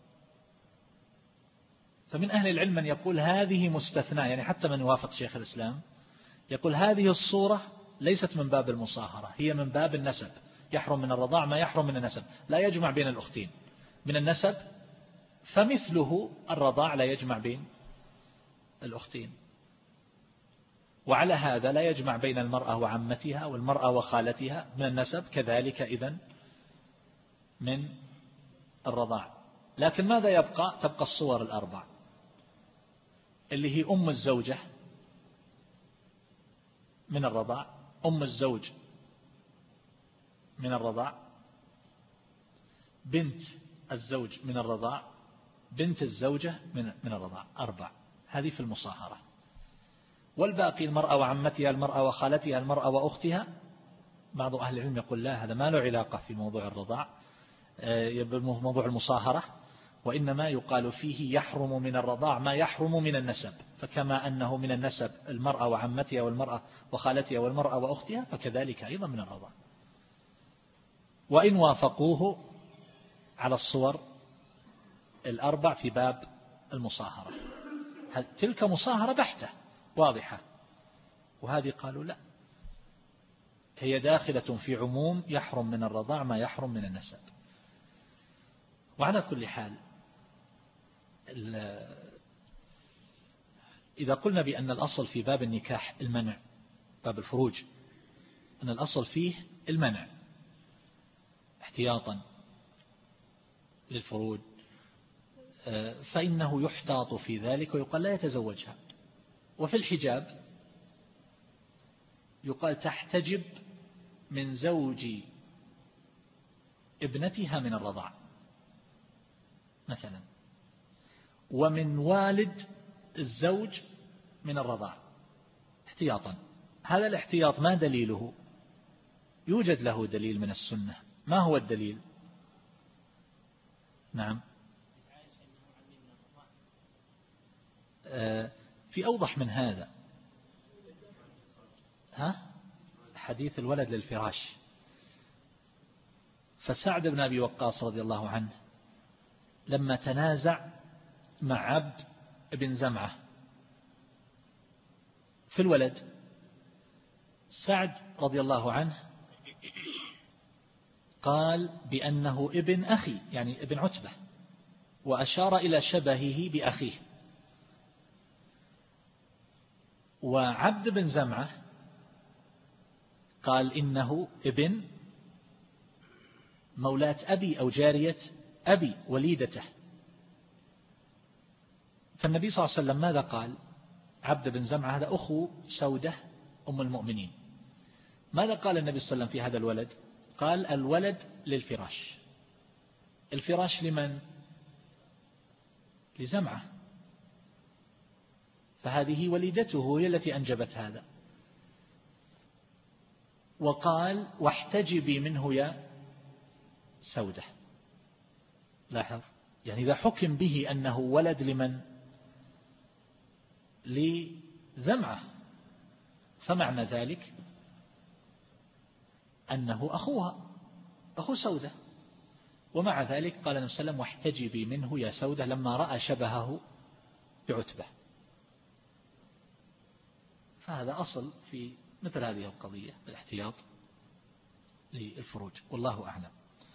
فمن أهل العلم من يقول هذه مستثنى، يعني حتى من يوافق شيخ الإسلام يقول هذه الصورة ليست من باب المصاهرة، هي من باب النسب، يحرم من الرضاع ما يحرم من النسب، لا يجمع بين الأختين من النسب، فمثله الرضاع لا يجمع بين الأختين. وعلى هذا لا يجمع بين المرأة وعمتها والمرأة وخالتها من النسب، كذلك إذن من الرضاع. لكن ماذا يبقى؟ تبقى الصور الأربع اللي هي أم الزوجة من الرضاع، أم الزوج من الرضاع، بنت الزوج من الرضاع، بنت الزوجة من من الرضاع، أربع. هذه في المصاهرة. والباقي المرأة وعمتها، المرأة وخالتها، المرأة وأختها. بعض أهل العلم يقول لا، هذا ما له علاقة في موضوع الرضاع، موضوع المصاهرة، وإنما يقال فيه يحرم من الرضاع ما يحرم من النسب. فكما أنه من النسب المرأة وعمتها والمرأة وخالتها والمرأة وأختها، فكذلك أيضا من الرضاع. وإن وافقوه على الصور الأربع في باب المصاهرة، تلك مصاهرة بحتة واضحة، وهذه قالوا لا، هي داخلة في عموم يحرم من الرضاع ما يحرم من النسب. وعلى كل حال إذا قلنا بأن الأصل في باب النكاح المنع، باب الفروج أن الأصل فيه المنع احتياطا للفروج، فإنه يحتاط في ذلك ويقال لا يتزوجها. وفي الحجاب يقال تحتجب من زوج ابنتها من الرضاع مثلا، ومن والد الزوج من الرضاع احتياطا. هذا الاحتياط ما دليله؟ يوجد له دليل من السنة. ما هو الدليل؟ نعم، في أوضح من هذا، ها حديث الولد للفراش. فسعد بن أبي وقاص رضي الله عنه لما تنازع مع عبد بن زمعة في الولد، سعد رضي الله عنه قال بأنه ابن أخي، يعني ابن عتبة، وأشار إلى شبهه بأخيه. وعبد بن زمعة قال إنه ابن مولاة أبي أو جارية أبي وليدته. فالنبي صلى الله عليه وسلم ماذا قال؟ عبد بن زمعة هذا أخو سودة أم المؤمنين. ماذا قال النبي صلى الله عليه وسلم في هذا الولد؟ قال الولد للفراش. الفراش لمن؟ لزمعة، فهذه وليدته هي التي أنجبت هذا. وقال واحتجبي منه يا سودة. لاحظ، يعني إذا حكم به أنه ولد لمن؟ لزمعة، فمعنى ذلك أنه أخوها، أخو سودة. ومع ذلك قال النبي صلى الله عليه وسلم واحتجبي منه يا سودة لما رأى شبهه بعتبة. فهذا أصل في مثل هذه القضية، الاحتياط للفروج، والله أعلم.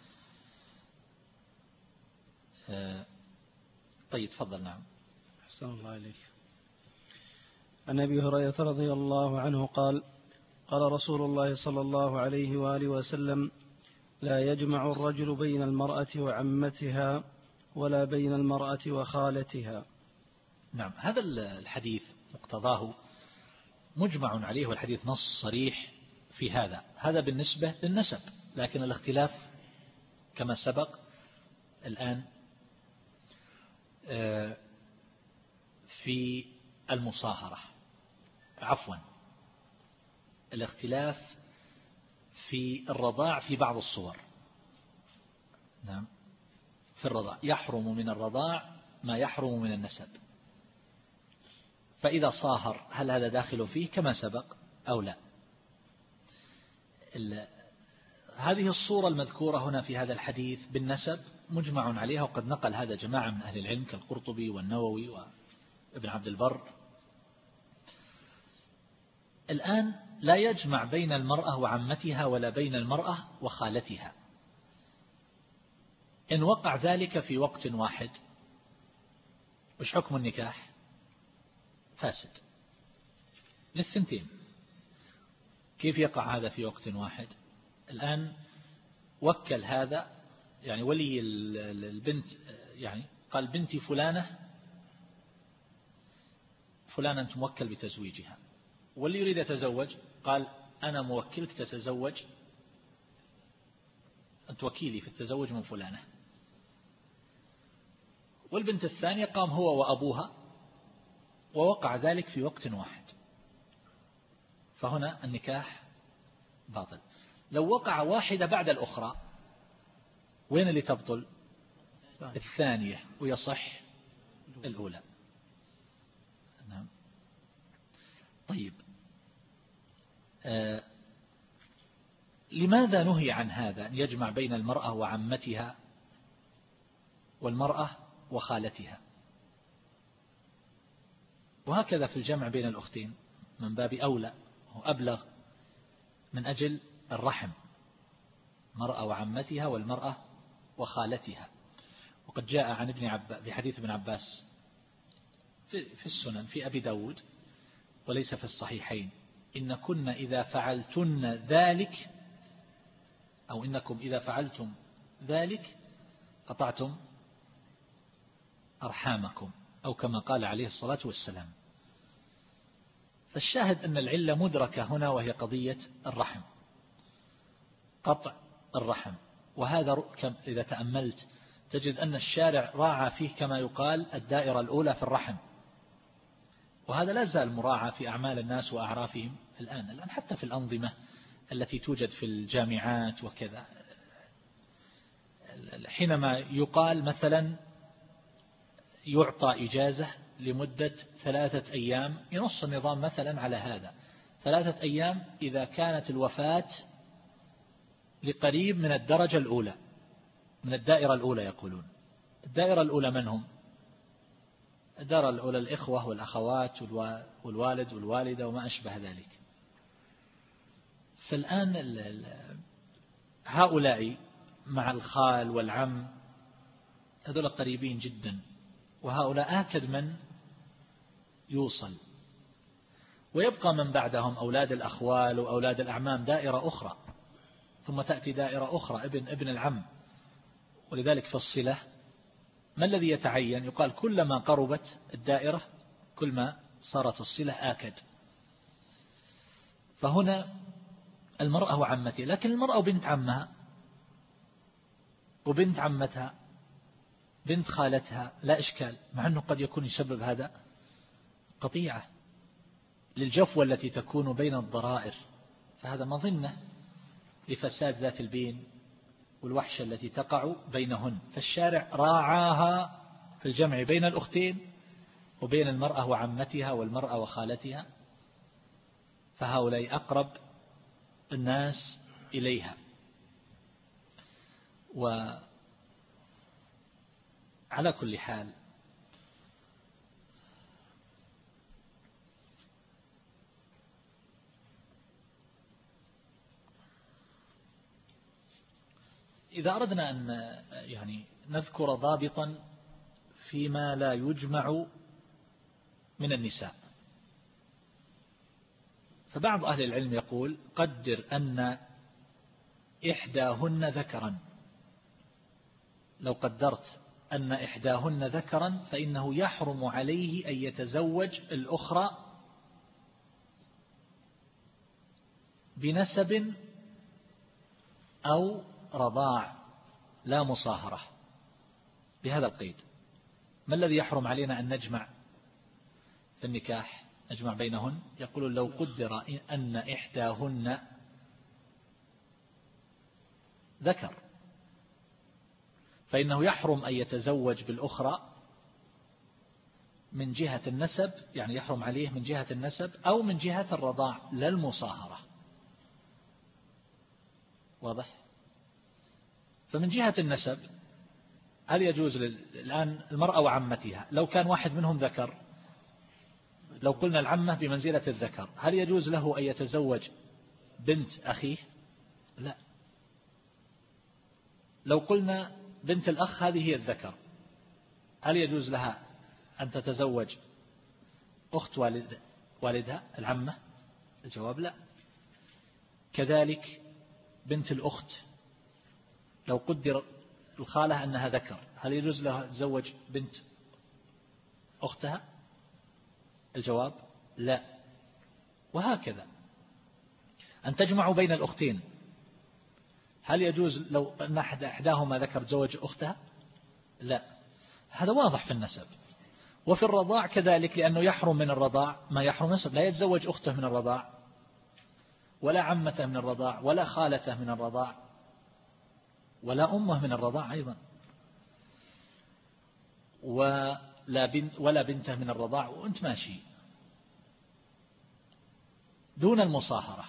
طيب تفضل. نعم. أحسن الله إليك. عن أبي هريرة رضي الله عنه قال قال رسول الله صلى الله عليه وآله وسلم لا يجمع الرجل بين المرأة وعمتها ولا بين المرأة وخالتها. نعم، هذا الحديث مقتضاه مجمع عليه، والحديث نص صريح في هذا. هذا بالنسبة للنسب، لكن الاختلاف كما سبق الآن في المصاهرة، عفوا الاختلاف في الرضاع في بعض الصور. نعم، في الرضاع يحرم من الرضاع ما يحرم من النسب، فإذا صاهر هل هذا داخل فيه كما سبق أو لا؟ هذه الصورة المذكورة هنا في هذا الحديث بالنسب مجمع عليها، وقد نقل هذا جماعة من أهل العلم كالقرطبي والنووي وابن عبد البر. الآن لا يجمع بين المرأة وعمتها ولا بين المرأة وخالتها. إن وقع ذلك في وقت واحد وش حكم النكاح؟ فاسد للثنتين. كيف يقع هذا في وقت واحد؟ الآن وكل هذا، يعني ولي البنت، يعني قال بنتي فلانة فلانة أنت موكل بتزويجها، واللي يريد يتزوج قال أنا موكلك تتزوج، أنت وكيلي في التزوج من فلانة. والبنت الثانية قام هو وأبوها ووقع ذلك في وقت واحد، فهنا النكاح باطل. لو وقع واحدة بعد الأخرى وين اللي تبطل؟ الثانية، ويصح الأولى. نعم. طيب، آه لماذا نهي عن هذا أن يجمع بين المرأة وعمتها والمرأة وخالتها؟ وهكذا في الجمع بين الأختين من باب أولى وأبلغ، من أجل الرحم، مرأة وعمتها والمرأة وخالتها. وقد جاء عن ابن عباس في حديث ابن عباس في السنن في أبي داود وليس في الصحيحين: إن كنا إذا فعلتن ذلك، أو إنكم إذا فعلتم ذلك قطعتم أرحامكم، أو كما قال عليه الصلاة والسلام. فالشاهد أن العلة مدركة هنا، وهي قضية الرحم، قطع الرحم. وهذا إذا تأملت تجد أن الشارع راعى فيه كما يقال الدائرة الأولى في الرحم، وهذا لا زال مراعى في أعمال الناس وأعرافهم الآن الآن حتى في الأنظمة التي توجد في الجامعات وكذا. حينما يقال مثلا يعطى إجازة لمدة ثلاثة أيام، ينص النظام مثلا على هذا: ثلاثة أيام إذا كانت الوفاة لقريب من الدرجة الأولى، من الدائرة الأولى. يقولون الدائرة الأولى من هم؟ الدائرة الأولى الإخوة والأخوات والوالد والوالدة وما أشبه ذلك. فالآن هؤلاء مع الخال والعم هذول قريبين جدا، وهؤلاء آكد من يوصل، ويبقى من بعدهم أولاد الأخوال وأولاد الأعمام دائرة أخرى، ثم تأتي دائرة أخرى ابن ابن العم. ولذلك في الصلة ما الذي يتعين؟ يقال كلما قربت الدائرة كل ما صارت الصلة آكد. فهنا المرأة وعمتها، لكن المرأة وبنت عمها وبنت عمتها بنت خالتها لا إشكال، مع أنه قد يكون يسبب هذا قطيعة للجفوة التي تكون بين الضرائر، فهذا مظنة لفساد ذات البين والوحشة التي تقع بينهن، فالشارع راعاها في الجمع بين الأختين وبين المرأة وعمتها والمرأة وخالتها، فهؤلاء أقرب الناس إليها. وعلى كل حال إذا أردنا أن يعني نذكر ضابطا فيما لا يجمع من النساء، فبعض أهل العلم يقول قدر أن إحداهن ذكرا، لو قدرت أن إحداهن ذكرا فإنه يحرم عليه أن يتزوج الأخرى بنسب أو رضاع لا مصاهرة، بهذا القيد. ما الذي يحرم علينا أن نجمع في النكاح، نجمع بينهن؟ يقول لو قدر أن إحداهن ذكر فإنه يحرم أن يتزوج بالأخرى من جهة النسب، يعني يحرم عليه من جهة النسب أو من جهة الرضاع لا المصاهرة. واضح؟ فمن جهة النسب هل يجوز الآن المرأة وعمتها، لو كان واحد منهم ذكر، لو قلنا العمة بمنزلة الذكر، هل يجوز له أن يتزوج بنت أخيه؟ لا. لو قلنا بنت الأخ هذه هي الذكر، هل يجوز لها أن تتزوج أخت والد والدها العمة؟ الجواب لا. كذلك بنت الأخت، لو قدر الخالة أنها ذكر، هل يجوز لها تتزوج بنت أختها؟ الجواب لا. وهكذا أن تجمع بين الأختين، هل يجوز لو أن إحداهما ذكر تزوج أختها؟ لا. هذا واضح في النسب. وفي الرضاع كذلك، لأنه يحرم من الرضاع ما يحرم نسب، لا يتزوج أخته من الرضاع ولا عمته من الرضاع ولا خالته من الرضاع ولا أمه من الرضاع أيضا، ولا بنت ولا بنته من الرضاع، وأنت ماشي دون المصاهرة،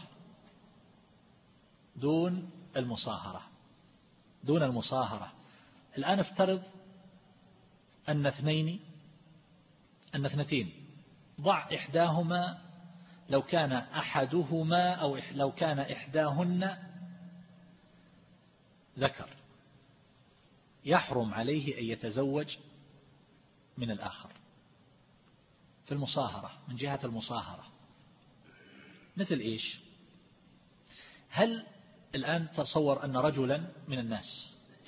دون المصاهرة دون المصاهرة. الآن افترض أن اثنين أن اثنتين ضع إحداهما، لو كان أحدهما أو لو كان إحداهن ذكر، يحرم عليه أن يتزوج من الآخر في المصاهرة، من جهة المصاهرة. مثل إيش؟ هل الآن تصور أن رجلا من الناس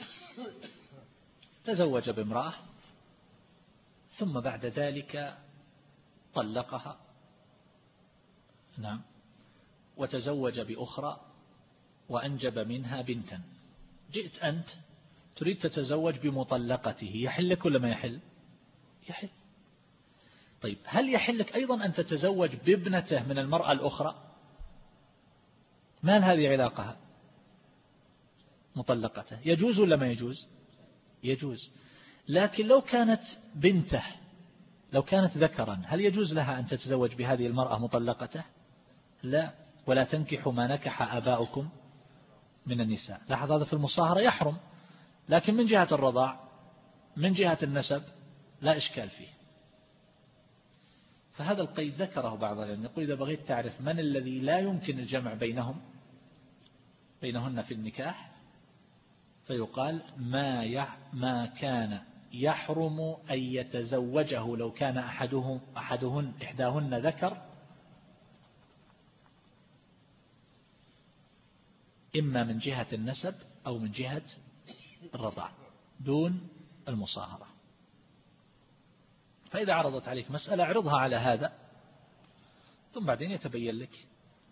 تزوج بامرأة ثم بعد ذلك طلقها، نعم، وتزوج بأخرى وأنجب منها بنتا، جئت أنت تريد تتزوج بمطلقته، يحلك ولا ما يحل؟ يحل. طيب هل يحلك أيضا أن تتزوج بابنته من المرأة الأخرى؟ ما هذه علاقها؟ مطلقته يجوز ولا ما يجوز؟ يجوز. لكن لو كانت بنته، لو كانت ذكرا، هل يجوز لها أن تتزوج بهذه المرأة مطلقته؟ لا. ولا تنكحوا ما نكح آباؤكم من النساء. لاحظ هذا في المصاهرة يحرم، لكن من جهة الرضاع من جهة النسب لا إشكال فيه. فهذا القيد ذكره بعض العلماء، يقول إذا بغيت تعرف من الذي لا يمكن الجمع بينهم بينهن في النكاح، فيقال ما يح ما كان يحرم أن يتزوجه لو كان أحدهم أحدهن إحداهن ذكر، إما من جهة النسب أو من جهة الرضاع دون المصاهرة. فإذا عرضت عليك مسألة اعرضها على هذا، ثم بعدين يتبين لك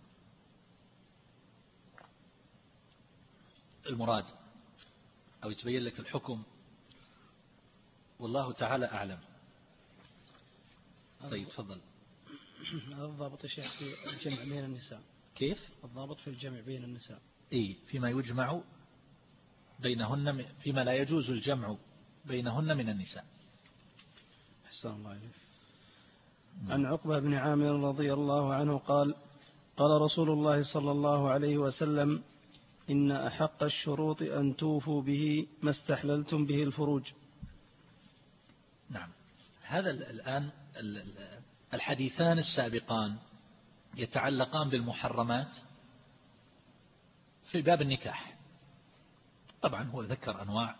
المراد أو يتبين لك الحكم، والله تعالى أعلم. طيب تفضل. الضابط يا شيخ في الجمع بين النساء. كيف؟ الضابط في الجمع بين النساء. إيه فيما يجمع بينهن، فيما لا يجوز الجمع بينهن من النساء. أحسن الله عليك. عن عقبة بن عامر رضي الله عنه قال قال رسول الله صلى الله عليه وسلم إن أحق الشروط أن توفوا به ما استحللتم به الفروج. نعم. هذا الآن الحديثان السابقان يتعلقان بالمحرمات في باب النكاح. طبعا هو ذكر أنواع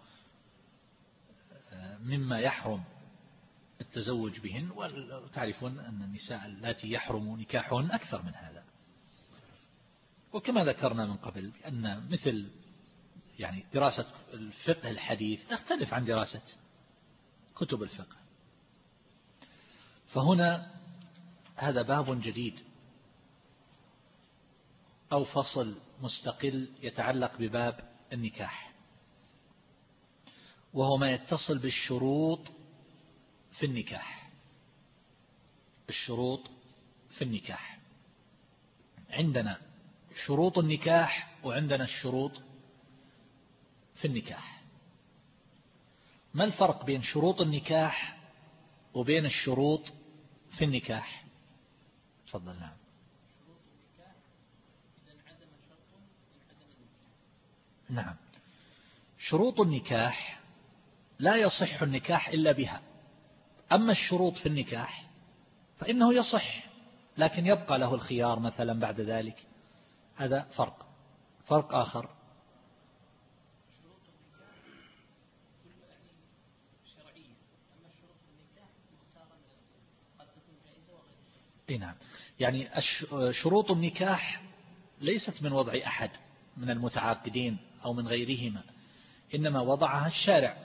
مما يحرم التزوج بهن، وتعرفون أن النساء التي يحرم نكاحهن أكثر من هذا. وكما ذكرنا من قبل بأن مثل يعني دراسة الفقه الحديث تختلف عن دراسة كتب الفقه. فهنا هذا باب جديد أو فصل مستقل يتعلق بباب النكاح، وهو ما يتصل بالشروط في النكاح. الشروط في النكاح عندنا شروط النكاح وعندنا الشروط في النكاح. ما الفرق بين شروط النكاح وبين الشروط في النكاح؟ تفضل. نعم. نعم. شروط النكاح لا يصح النكاح إلا بها، أما الشروط في النكاح فإنه يصح لكن يبقى له الخيار مثلا بعد ذلك. هذا فرق فرق آخر. نعم. يعني شروط النكاح ليست من وضع أحد من المتعاقدين أو من غيرهما، إنما وضعها الشارع.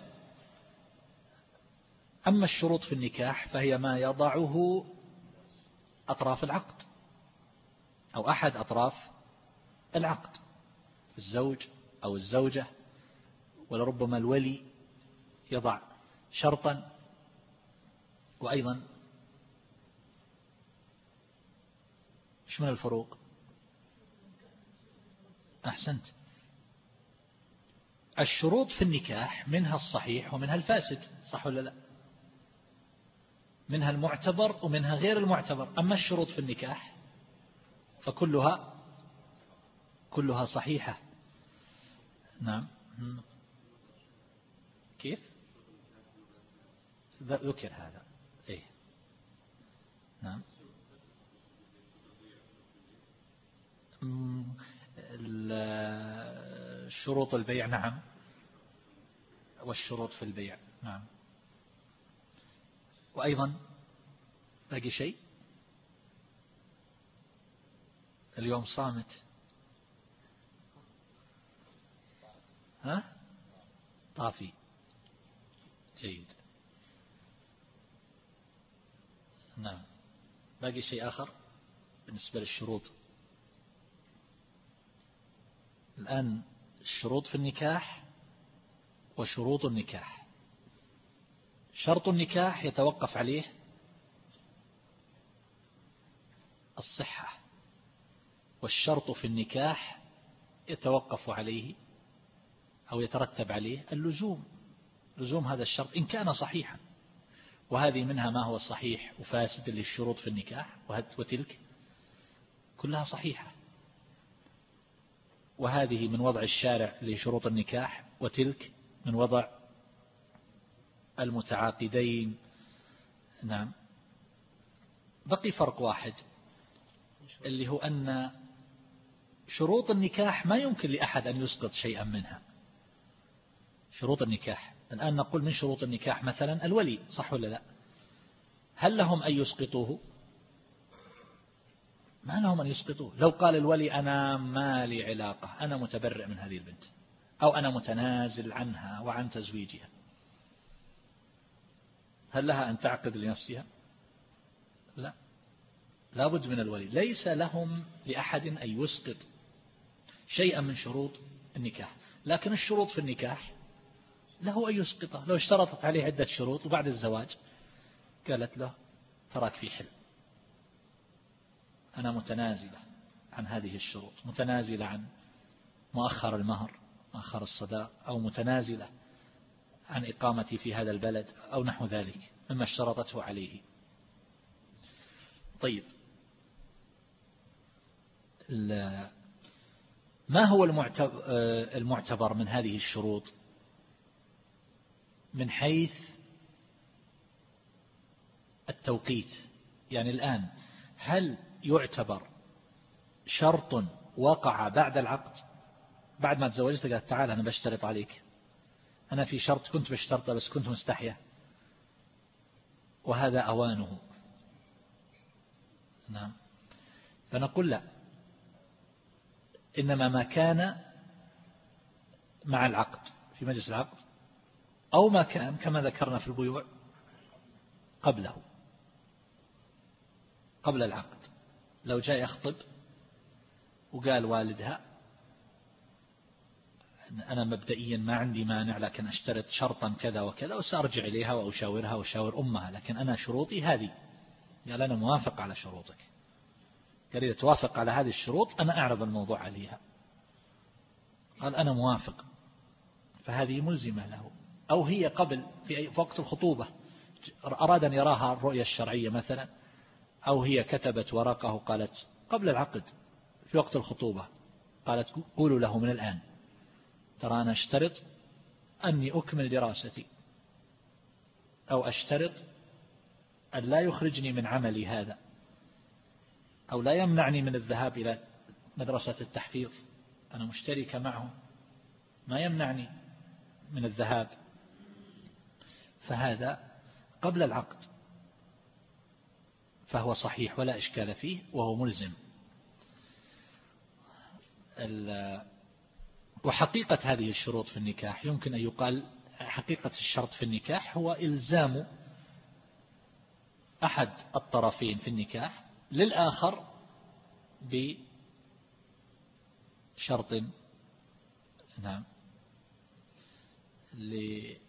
أما الشروط في النكاح فهي ما يضعه أطراف العقد أو أحد أطراف العقد، الزوج أو الزوجة، ولربما الولي يضع شرطا. وأيضا إيش من الفروق؟ أحسنت. الشروط في النكاح منها الصحيح ومنها الفاسد، صح ولا لا؟ منها المعتبر ومنها غير المعتبر. أما الشروط في النكاح فكلها كلها صحيحة. نعم. كيف ذكر هذا؟ إيه. نعم. شروط البيع. نعم. والشروط في البيع. نعم. وأيضا باقي شيء؟ اليوم صامت. ها؟ طافي. جيد. نعم. باقي شيء آخر بالنسبة للشروط؟ الآن الشروط في النكاح وشروط النكاح. شرط النكاح يتوقف عليه الصحة، والشرط في النكاح يتوقف عليه أو يترتب عليه اللزوم، لزوم هذا الشرط إن كان صحيحا. وهذه منها ما هو صحيح وفاسد للشروط في النكاح، وتلك كلها صحيحة. وهذه من وضع الشارع لشروط النكاح، وتلك من وضع المتعاقدين. نعم. بقي فرق واحد، اللي هو أن شروط النكاح ما يمكن لأحد أن يسقط شيئا منها. شروط النكاح الآن نقول من شروط النكاح مثلا الولي، صح ولا لا؟ هل لهم أن يسقطوه؟ ما لهم أن يسقطوه. لو قال الولي أنا ما لي علاقة، أنا متبرئ من هذه البنت، أو أنا متنازل عنها وعن تزويجها، هل لها أن تعقد لنفسها؟ لا، لا بد من الولي. ليس لهم لأحد أن يسقط شيئا من شروط النكاح، لكن الشروط في النكاح له أن يسقطه. لو اشترطت عليه عدة شروط وبعد الزواج قالت له تراك في حل، أنا متنازلة عن هذه الشروط، متنازلة عن مؤخر المهر، مؤخر الصداق، أو متنازلة عن إقامتي في هذا البلد أو نحو ذلك مما اشترطته عليه. طيب، ما هو المعتبر من هذه الشروط من حيث التوقيت؟ يعني الآن هل يعتبر شرط وقع بعد العقد، بعد ما تزوجت قالت تعال أنا بشترط عليك، أنا في شرط كنت بشترطه بس كنت مستحية وهذا أوانه، نعم، فنقول لا، إنما ما كان مع العقد في مجلس العقد، أو ما كان كما ذكرنا في البيوع قبله، قبل العقد. لو جاء يخطب وقال والدها أنا مبدئيا ما عندي مانع لكن أشترط شرطا كذا وكذا، وسأرجع إليها وأشاورها وأشاور أمها، لكن أنا شروطي هذه. قال أنا موافق على شروطك. قال إذا توافق على هذه الشروط أنا أعرض الموضوع عليها. قال أنا موافق، فهذه ملزمة له. أو هي قبل في وقت الخطوبة أراد أن يراها الرؤية الشرعية مثلا، أو هي كتبت ورقه قالت قبل العقد في وقت الخطوبة قالت قولوا له من الآن ترى أنا أشترط أني أكمل دراستي، أو أشترط أن لا يخرجني من عملي هذا، أو لا يمنعني من الذهاب إلى مدرسة التحفيظ، أنا مشتركة معه ما يمنعني من الذهاب، فهذا قبل العقد فهو صحيح ولا إشكال فيه وهو ملزم. وحقيقة هذه الشروط في النكاح يمكن أن يقال حقيقة الشرط في النكاح هو إلزام أحد الطرفين في النكاح للآخر بشرط، نعم، لمعنى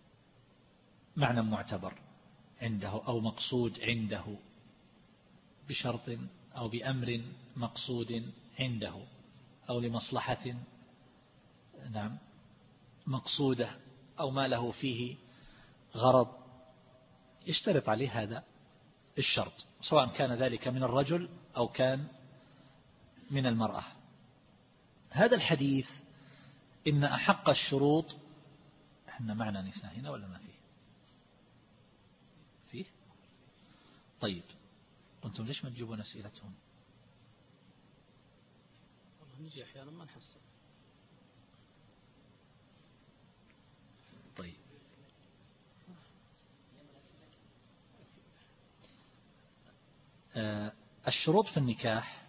معتبر عنده أو مقصود عنده، بشرط أو بأمر مقصود عنده، أو لمصلحة، نعم، مقصودة، أو ما له فيه غرض، يشترط عليه هذا الشرط، سواء كان ذلك من الرجل أو كان من المرأة. هذا الحديث إن أحق الشروط، احنا معنا نساء هنا ولا ما فيه؟ فيه؟ طيب، أنتم ليش ما تجيبون أسئلتهم؟ والله نجي أحيانا ما نحصل. طيب، آه الشروط في النكاح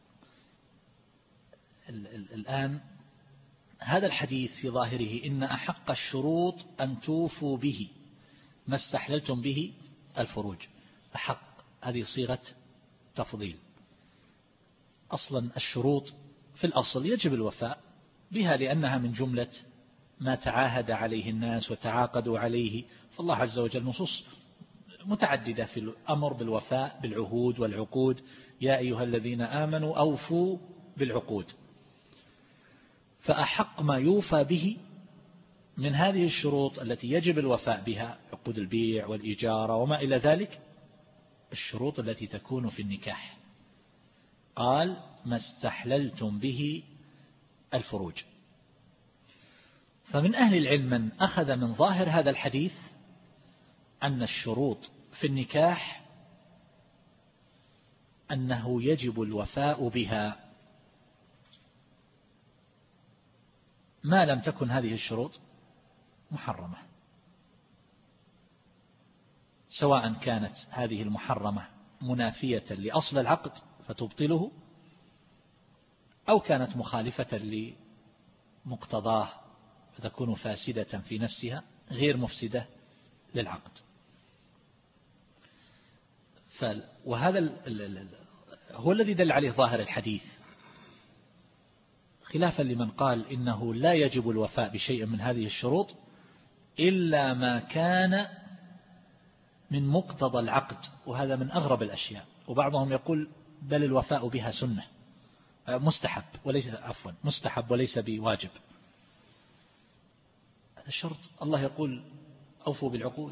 الآن هذا الحديث في ظاهره إن أحق الشروط أن توفوا به ما استحللتم به الفروج. أحق هذه صيغة تفضيل. أصلا الشروط في الأصل يجب الوفاء بها لأنها من جملة ما تعاهد عليه الناس وتعاقدوا عليه، فالله عز وجل نصوص متعددة في الأمر بالوفاء بالعهود والعقود، يا أيها الذين آمنوا أوفوا بالعقود. فأحق ما يوفى به من هذه الشروط التي يجب الوفاء بها، عقود البيع والإجارة وما إلى ذلك، الشروط التي تكون في النكاح. قال ما استحللتم به الفروج. فمن أهل العلم من أخذ من ظاهر هذا الحديث أن الشروط في النكاح أنه يجب الوفاء بها ما لم تكن هذه الشروط محرمة، سواء كانت هذه المحرمة منافية لأصل العقد فتبطله، أو كانت مخالفة لمقتضاه فتكون فاسدة في نفسها غير مفسدة للعقد. وهذا هو الذي دل عليه ظاهر الحديث، خلافا لمن قال إنه لا يجب الوفاء بشيء من هذه الشروط إلا ما كان من مقتضى العقد، وهذا من أغرب الأشياء. وبعضهم يقول بل الوفاء بها سنة، مستحب وليس عفوا مستحب وليس بواجب. هذا الشرط الله يقول أوفوا بالعقود.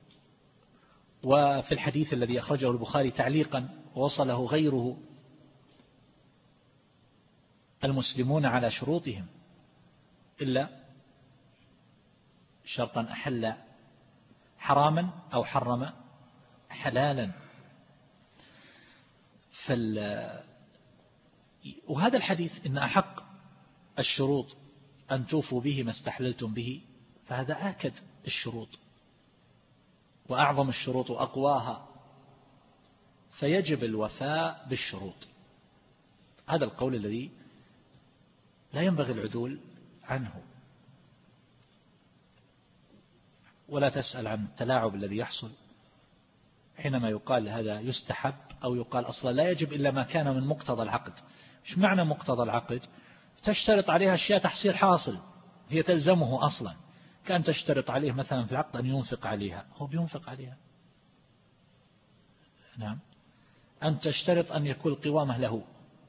وفي الحديث الذي أخرجه البخاري تعليقا ووصله غيره المسلمون على شروطهم إلا شرطا أحل حراما أو حرم حلالا. فال وهذا الحديث إن أحق الشروط أن توفوا به ما استحللتم به، فهذا آكد الشروط وأعظم الشروط وأقواها، فيجب الوفاء بالشروط. هذا القول الذي لا ينبغي العدول عنه. ولا تسأل عن التلاعب الذي يحصل حينما يقال هذا يستحب أو يقال أصلا لا يجب إلا ما كان من مقتضى العقد. إيش معنى مقتضى العقد؟ تشترط عليها أشياء تحصيل حاصل هي تلزمه أصلا، كان تشترط عليه مثلا في العقد أن ينفق عليها، هو بينفق عليها. نعم. أن تشترط أن يكون قوامه له،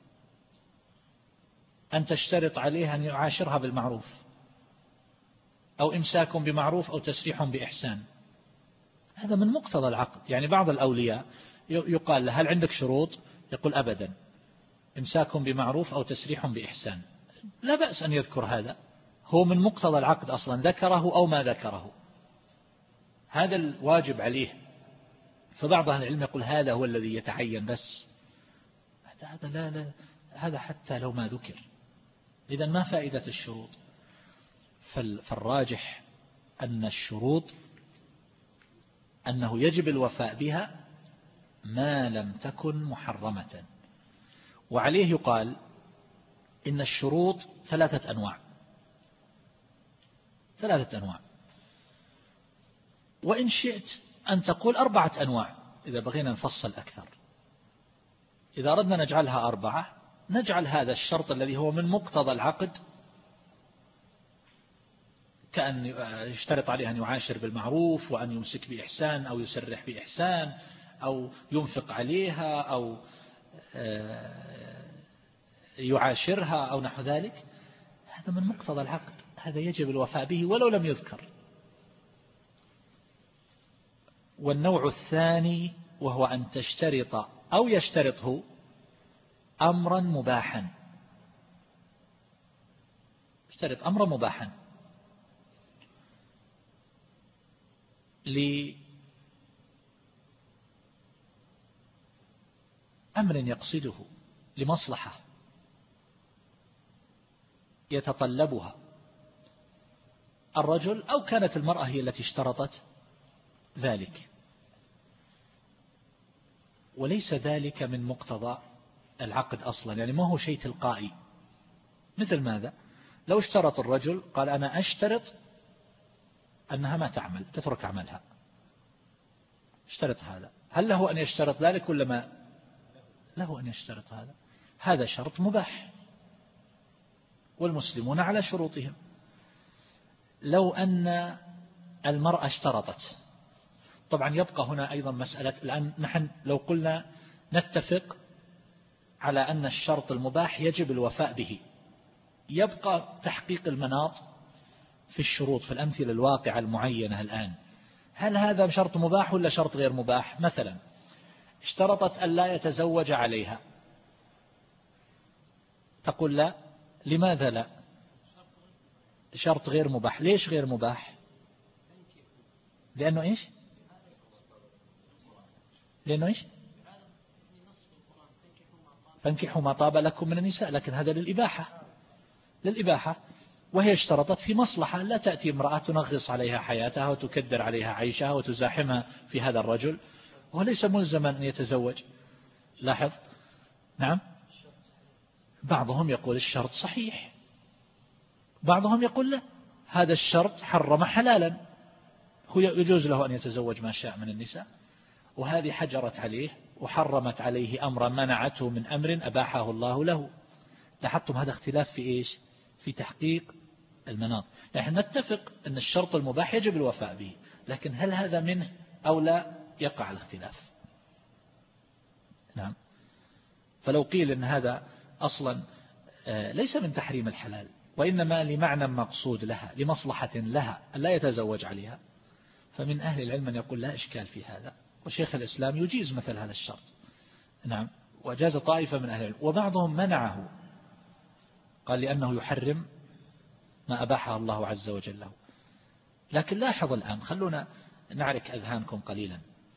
أن تشترط عليه أن يعاشرها بالمعروف، أو إمساك بمعروف أو تسريح بإحسان. هذا من مقتضى العقد. يعني بعض الأولياء يقال له هل عندك شروط؟ يقول أبدا، إمساك بمعروف أو تسريح بإحسان. لا بأس أن يذكر هذا، هو من مقتضى العقد أصلا، ذكره أو ما ذكره، هذا الواجب عليه. فبعض أهل العلم يقول هذا هو الذي يتعين بس، هذا لا لا هذا حتى لو ما ذكر. إذن ما فائدة الشروط؟ فالراجح أن الشروط أنه يجب الوفاء بها ما لم تكن محرمة. وعليه يقال إن الشروط ثلاثة أنواع، ثلاثة أنواع، وإن شئت أن تقول أربعة أنواع إذا بغينا نفصل أكثر. إذا أردنا نجعلها أربعة نجعل هذا الشرط الذي هو من مقتضى العقد، كأن يشترط عليه أن يعاشر بالمعروف وأن يمسك بإحسان أو يسرح بإحسان أو ينفق عليها أو يعاشرها أو نحو ذلك، هذا من مقتضى العقد، هذا يجب الوفاء به ولو لم يذكر. والنوع الثاني وهو أن تشترط أو يشترطه أمرا مباحا، يشترط أمرا مباحا لأمر يقصده، لمصلحة يتطلبها الرجل أو كانت المرأة هي التي اشترطت ذلك، وليس ذلك من مقتضى العقد أصلا. يعني ما هو شيء تلقائي. مثل ماذا؟ لو اشترط الرجل قال أنا أشترط أنها ما تعمل، تترك عملها، اشترط هذا، هل له أن يشترط ذلك ولا ما له أن يشترط هذا؟ هذا شرط مباح والمسلمون على شروطهم. لو أن المرأة اشترطت، طبعا يبقى هنا أيضا مسألة، الآن نحن لو قلنا نتفق على أن الشرط المباح يجب الوفاء به، يبقى تحقيق المناط في الشروط في الأمثلة الواقعة المعينة الآن. هل هذا شرط مباح ولا شرط غير مباح؟ مثلا اشترطت أن لا يتزوج عليها، تقول لا، لماذا لا؟ شرط غير مباح. ليش غير مباح؟ لأنه إيش؟ لأنه إيش؟ فانكحوا ما طاب لكم من النساء، لكن هذا للإباحة، للإباحة، وهي اشترطت في مصلحة، لا تأتي امرأة تنغص عليها حياتها وتكدر عليها عيشها وتزاحمها في هذا الرجل، وليس ملزما أن يتزوج. لاحظ. نعم. بعضهم يقول الشرط صحيح، بعضهم يقول لا، هذا الشرط حرم حلالا، هو يجوز له أن يتزوج ما شاء من النساء، وهذه حجرت عليه وحرمت عليه أمرا منعته من أمر أباحه الله له. لاحظتم هذا اختلاف في إيش؟ في تحقيق المناط. نحن نتفق أن الشرط المباح يجب الوفاء به، لكن هل هذا منه أو لا يقع الاختلاف. نعم. فلو قيل أن هذا أصلا ليس من تحريم الحلال، وإنما لمعنى مقصود لها، لمصلحة لها لا يتزوج عليها، فمن أهل العلم من يقول لا إشكال في هذا، وشيخ الإسلام يجيز مثل هذا الشرط. نعم، وجاز طائفة من أهل العلم، وبعضهم منعه، قال لأنه يحرم ما أباحه الله عز وجل له. لكن لاحظ الآن، خلونا نعرك أذهانكم قليلا.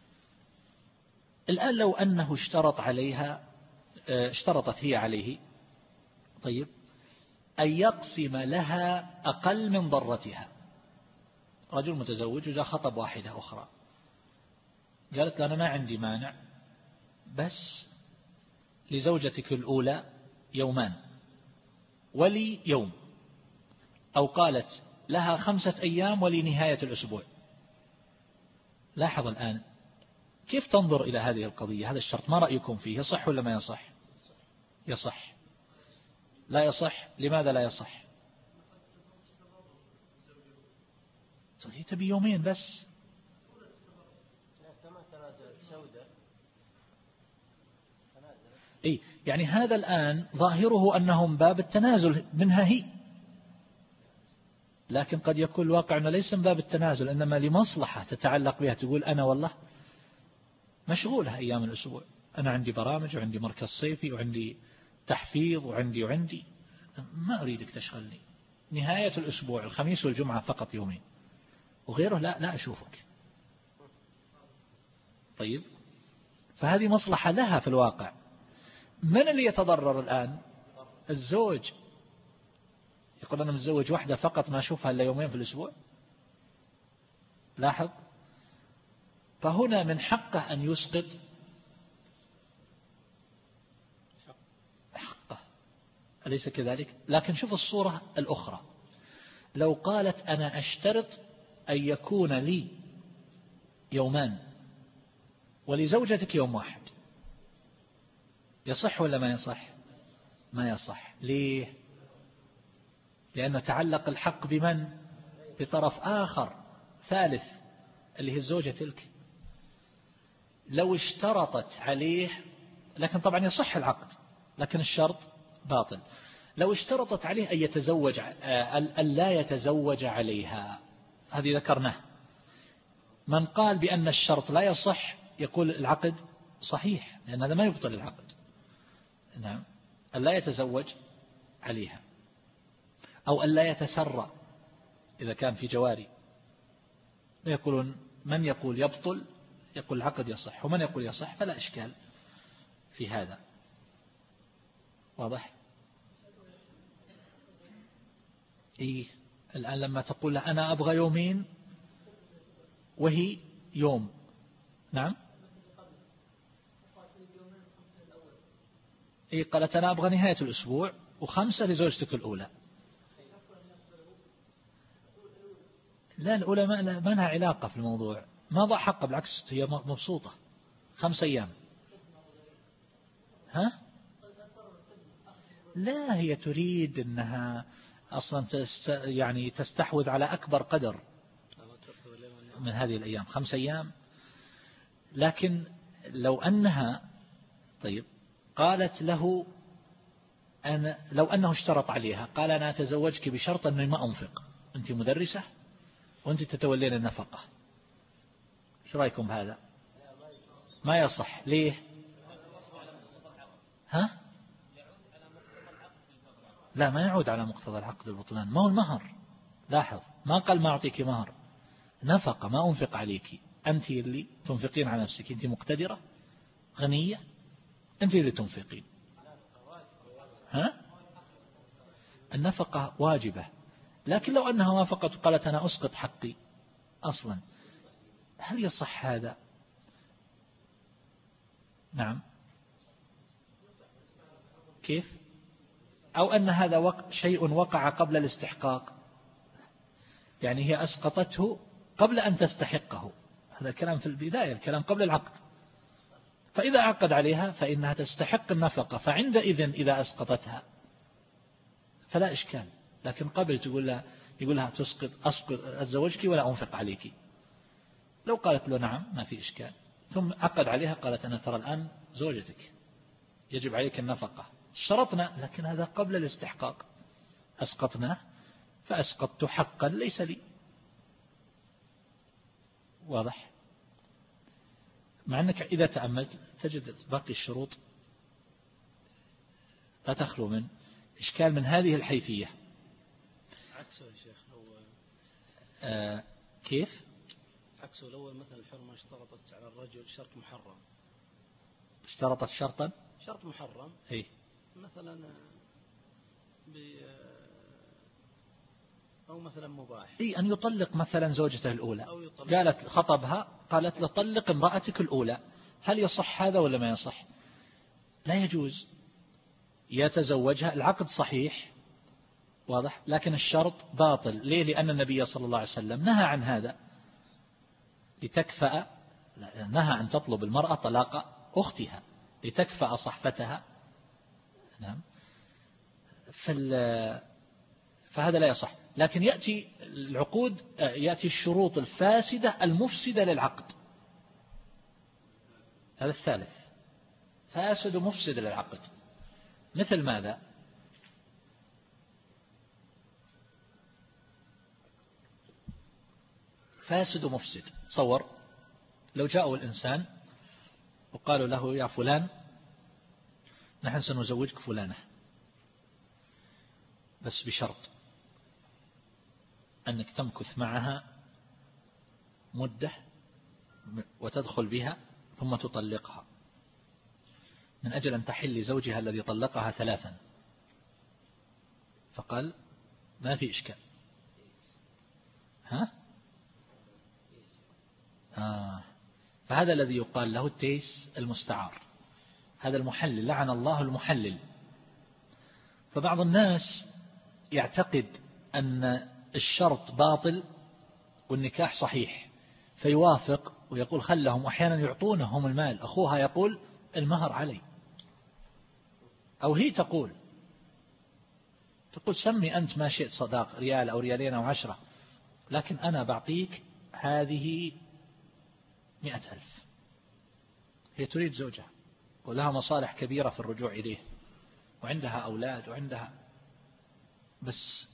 الآن لو أنه اشترط عليها، اشترطت هي عليه، طيب، أن يقسم لها أقل من ضرتها. رجل متزوج وجاء خطب واحدة أخرى، قالت له أنا ما عندي مانع، بس لزوجتك الأولى يومان ولي يوم، أو قالت لها خمسة أيام ولنهاية الأسبوع. لاحظ الآن كيف تنظر إلى هذه القضية، هذا الشرط ما رأيكم فيه، يصح ولا ما يصح؟ يصح. لا يصح. لماذا لا يصح؟ هي تبي يومين بس. إيه يعني هذا الآن ظاهره أنهم باب التنازل منها هي، لكن قد يكون الواقع أنه ليس من باب التنازل، إنما لمصلحة تتعلق بها. تقول أنا والله مشغولة أيام الأسبوع، أنا عندي برامج وعندي مركز صيفي وعندي تحفيظ وعندي وعندي ما أريدك تشغلني، نهاية الأسبوع الخميس والجمعة فقط يومين، وغيره لا لا أشوفك. طيب، فهذه مصلحة لها في الواقع. من اللي يتضرر الآن؟ الزوج، يقول أنا متزوج واحدة فقط ما أشوفها إلا يومين في الأسبوع. لاحظ، فهنا من حقه أن يسقط حقه، أليس كذلك؟ لكن شوف الصورة الأخرى، لو قالت أنا أشترط أن يكون لي يومان ولزوجتك يوم واحد، يصح ولا ما يصح؟ ما يصح. ليه؟ لأنه تعلق الحق بمن؟ بطرف آخر ثالث اللي هي الزوجة تلك. لو اشترطت عليه، لكن طبعا يصح العقد لكن الشرط باطل، لو اشترطت عليه أن يتزوج أن لا يتزوج عليها، هذه ذكرناه. من قال بأن الشرط لا يصح يقول العقد صحيح، لأن هذا ما يبطل العقد. نعم، أن لا يتزوج عليها، أو أن لا يتسرى إذا كان في جواري. يقولون من يقول يبطل يقول العقد يصح، ومن يقول يصح، فلا إشكال في هذا. واضح؟ إيه الآن لما تقول له أنا أبغى يومين وهي يوم. نعم، إيه قالت أنا أبغى نهاية الأسبوع وخمسة لزوجتك الأولى. لا، الأولى ما لها علاقة في الموضوع، ما ضع حقه، بالعكس هي مبسوطة خمس أيام. ها؟ لا، هي تريد أنها أصلا تست يعني تستحوذ على أكبر قدر من هذه الأيام، خمس أيام. لكن لو أنها طيب قالت له أنا، لو أنه اشترط عليها قال أنا أتزوجك بشرط أني ما أنفق، أنت مدرسة وأنت تتولين النفقة، ايش رأيكم بهذا؟ ما يصح. ليه؟ ها؟ لا، ما يعود على مقتضى العقد البطلان، ما هو المهر. لاحظ، ما قال ما أعطيك مهر، نفقة، ما أنفق عليك، أنت اللي تنفقين على نفسك، أنت مقتدرة غنية، أنت اللي تنفقين. ها؟ النفقة واجبة، لكن لو أنها وافقت وقالت أنا أسقط حقي أصلا، هل يصح هذا؟ نعم. كيف؟ أو أن هذا وق... شيء وقع قبل الاستحقاق، يعني هي أسقطته قبل أن تستحقه، هذا الكلام في البداية، الكلام قبل العقد. فإذا عقد عليها فإنها تستحق النفقة، فعندئذ إذا أسقطتها فلا إشكال. لكن قبل تقول لها، يقول لها تسقط أسقط أتزوجك ولا أنفق عليك، لو قالت له نعم ما في إشكال، ثم عقد عليها قالت أنا ترى الآن زوجتك يجب عليك النفقة، شرطنا لكن هذا قبل الاستحقاق، أسقطناه فأسقطت حقا ليس لي. واضح؟ مع أنك إذا تأملت تجد باقي الشروط لا تخلو من إشكال من هذه الحيثية. عكسه يا شيخ لو آه كيف؟ عكسه لو مثلا الحرمة اشترطت على الرجل شرط محرم، اشترطت شرطا شرط محرم إيه؟ مثلا ب أو مثلا مباح إيه أن يطلق مثلا زوجته الأولى، يطلق. قالت خطبها قالت لطلق امرأتك الأولى، هل يصح هذا ولا ما يصح؟ لا يجوز، يتزوجها، العقد صحيح واضح لكن الشرط باطل. ليه؟ لأن النبي صلى الله عليه وسلم نهى عن هذا لتكفأ، نهى أن تطلب المرأة طلاق أختها لتكفأ صحفتها. نعم. فهذا لا يصح. لكن يأتي العقود، يأتي الشروط الفاسدة المفسدة للعقد، هذا الثالث، فاسد مفسد للعقد. مثل ماذا؟ فاسد مفسد. تصور لو جاءوا الإنسان وقالوا له يا فلان نحن سنزوجك فلانة بس بشرط أنك تمكث معها مدة وتدخل بها ثم تطلقها من أجل أن تحل لزوجها الذي طلقها ثلاثا. فقال ما في إشكال. ها؟ آه. فهذا الذي يقال له التيس المستعار، هذا المحلل، لعن الله المحلل. فبعض الناس يعتقد أن الشرط باطل والنكاح صحيح فيوافق ويقول خلهم، أحيانا يعطونهم المال، أخوها يقول المهر علي، أو هي تقول تقول سمي أنت ما شئت، صداق ريال أو ريالين أو عشرة، لكن أنا بعطيك هذه مئة ألف. هي تريد زوجها ولها مصالح كبيرة في الرجوع إليه وعندها أولاد وعندها، بس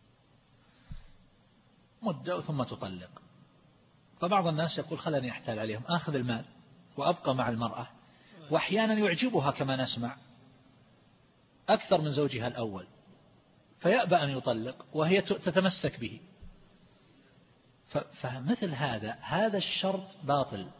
مدة ثم تطلق. فبعض الناس يقول خلني أحتال عليهم، آخذ المال وأبقى مع المرأة، وأحيانا يعجبها كما نسمع أكثر من زوجها الأول فيأبى أن يطلق وهي تتمسك به. فمثل هذا هذا الشرط باطل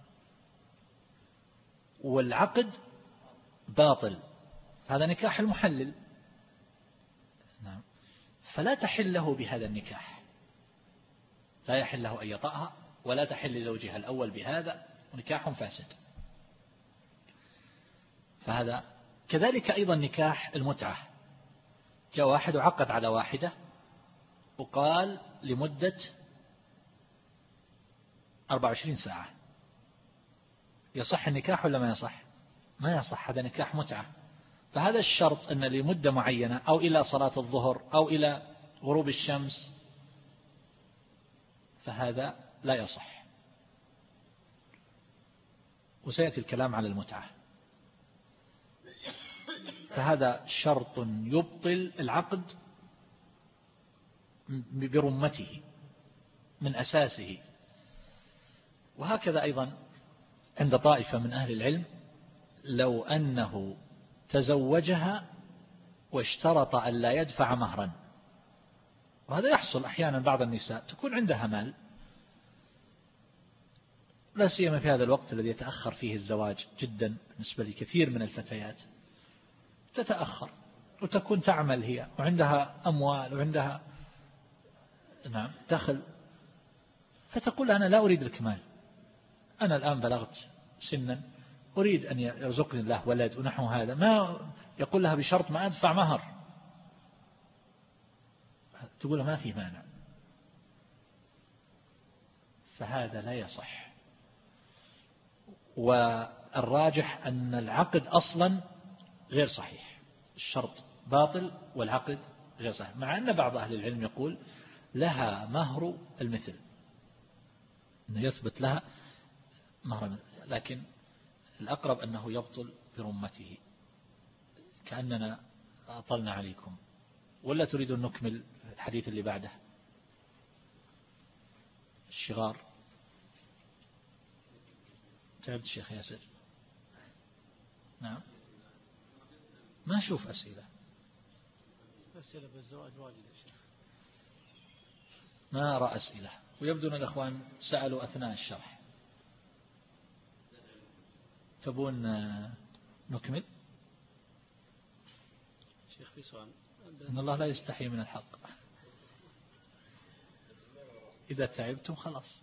والعقد باطل، هذا نكاح المحلل. نعم. فلا تحل له بهذا النكاح، لا يحل له أن يطأها ولا تحل لزوجها الأول بهذا، نكاح فاسد. فهذا كذلك أيضا نكاح المتعة. جاء واحد وعقد على واحدة وقال لمدة أربعة وعشرين ساعة، يصح النكاح ولا ما يصح؟ ما يصح، هذا نكاح متعة. فهذا الشرط أن لمدة معينة أو إلى صلاة الظهر أو إلى غروب الشمس، فهذا لا يصح. وسيأتي الكلام على المتعة. فهذا شرط يبطل العقد برمته من أساسه. وهكذا أيضا عند طائفة من أهل العلم لو أنه تزوجها واشترط أن لا يدفع مهرا، وهذا يحصل أحيانا، بعض النساء تكون عندها مال، لا سيما في هذا الوقت الذي يتأخر فيه الزواج جدا بالنسبة لكثير من الفتيات، تتأخر وتكون تعمل هي وعندها أموال وعندها نعم دخل، فتقول أنا لا أريد لك مال، أنا الآن بلغت سنا أريد أن يرزقني الله ولد ونحو هذا، ما يقول لها بشرط ما أدفع مهر، تقول ما في مانع. فهذا لا يصح. والراجح أن العقد أصلا غير صحيح، الشرط باطل والعقد غير صحيح، مع أن بعض أهل العلم يقول لها مهر المثل، أنه يثبت لها مهر المثل، لكن الأقرب أنه يبطل برمته كأننا أطلنا عليكم، ولا تريدون نكمل الحديث اللي بعده؟ الشغار. تعبت الشيخ ياسر. نعم ما أشوف أسئلة. أسئلة بالزواج واجد يا شيخ. ما أرى أسئلة، ويبدو أن الأخوان سألوا أثناء الشرح. تبون نكمل؟ شيخ في سؤال. إن الله لا يستحي من الحق. إذا تعبتم خلاص.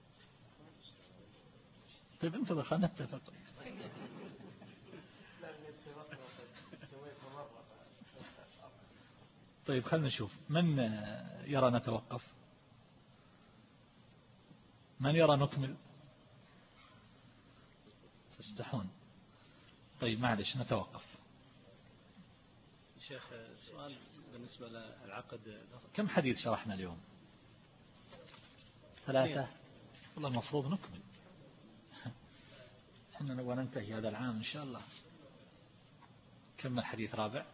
طيب انتظر خلنا نتفق. طيب خلنا نشوف من يرى نتوقف، من يرى نكمل. تستحون. طيب معلش نتوقف. شيخ سؤال بالنسبة للعقد. كم حديث شرحنا اليوم؟ ثلاثة. والله المفروض نكمل، احنا نبغى ننتهي هذا العام إن شاء الله. كم الحديث رابع؟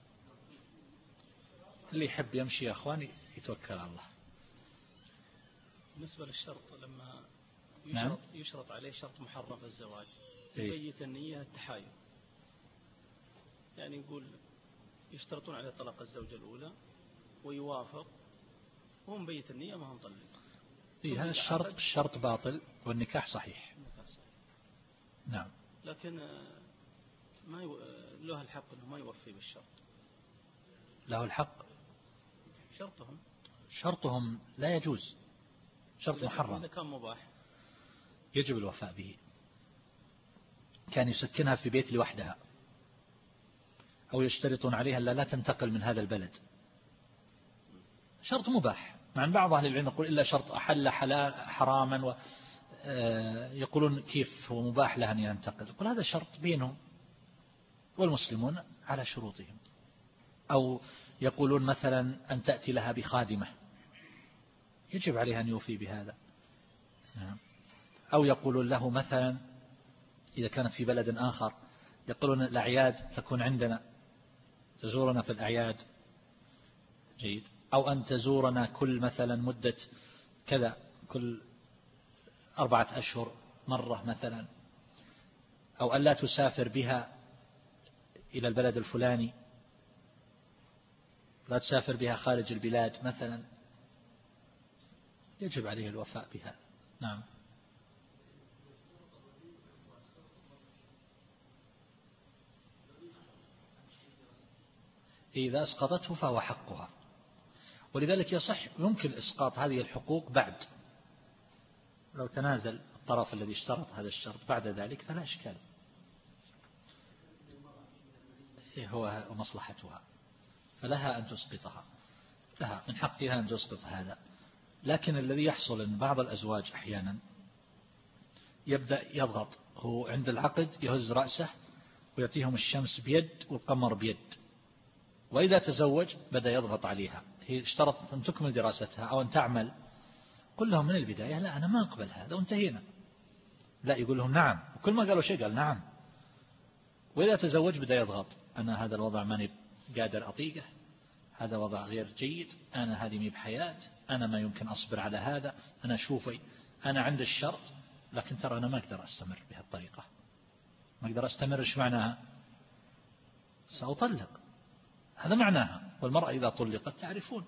اللي يحب يمشي يا أخواني يتوكل على الله. بالنسبة للشرط لما يشرط, نعم؟ يشرط عليه شرط محرم في الزواج، إيه؟ يبيت النية التحايل، يعني يقول يشترطون عليه طلاق الزوجة الأولى ويوافق وهم بيت النية ما هم طلق. إيه هذا الشرط الشرط باطل والنكاح صحيح. نعم. لكن ما يو... له الحق أنه ما يوفي بالشرط. له الحق. شرطهم شرطهم لا يجوز، شرط محرم. إذا كان مباح يجب الوفاء به. كان يسكنها في بيت لوحدها، أو يشترطون عليها لا لا تنتقل من هذا البلد. شرط مباح. مع أن بعض أهل العلم يقول إلا شرط أحل حلال حراما، ويقولون كيف هو مباح لها أن ينتقل. يقول هذا شرط بينهم والمسلمون على شروطهم. أو يقولون مثلا أن تأتي لها بخادمة، يجب عليها أن يوفي بهذا. أو يقولون له مثلا إذا كانت في بلد آخر، يقولون الأعياد تكون عندنا، تزورنا في الأعياد، جيد. أو أن تزورنا كل مثلا مدة كذا، كل أربعة أشهر مرة مثلا. أو أن لا تسافر بها إلى البلد الفلاني، لا تسافر بها خارج البلاد مثلا. يجب عليه الوفاء بها. نعم. إذا أسقطته فهو حقها، ولذلك يصح يمكن إسقاط هذه الحقوق بعد، لو تنازل الطرف الذي اشترط هذا الشرط بعد ذلك فلا إشكال. هو مصلحتها، فلها أن تسقطها، لها من حقها أن تسقط هذا. لكن الذي يحصل أن بعض الأزواج أحيانا يبدأ يضغط، هو عند العقد يهز رأسه ويعطيهم الشمس بيد والقمر بيد، وإذا تزوج بدأ يضغط عليها. هي اشترطت أن تكمل دراستها أو أن تعمل، قل لهم من البداية لا أنا ما أقبل هذا وانتهينا. لا، يقول لهم نعم، وكل ما قالوا شيء قال نعم. وإذا تزوج بدأ يضغط، أنا هذا الوضع ماني قادر أطيقه، هذا وضع غير جيد، أنا هذه مي بحياة، أنا ما يمكن أصبر على هذا، أنا شوفي أنا عند الشرط، لكن ترى أنا ما أقدر أستمر بهالطريقة، ما أقدر أستمر. إيش معناها؟ سأطلق، هذا معناها. والمرأة إذا طلقت تعرفون.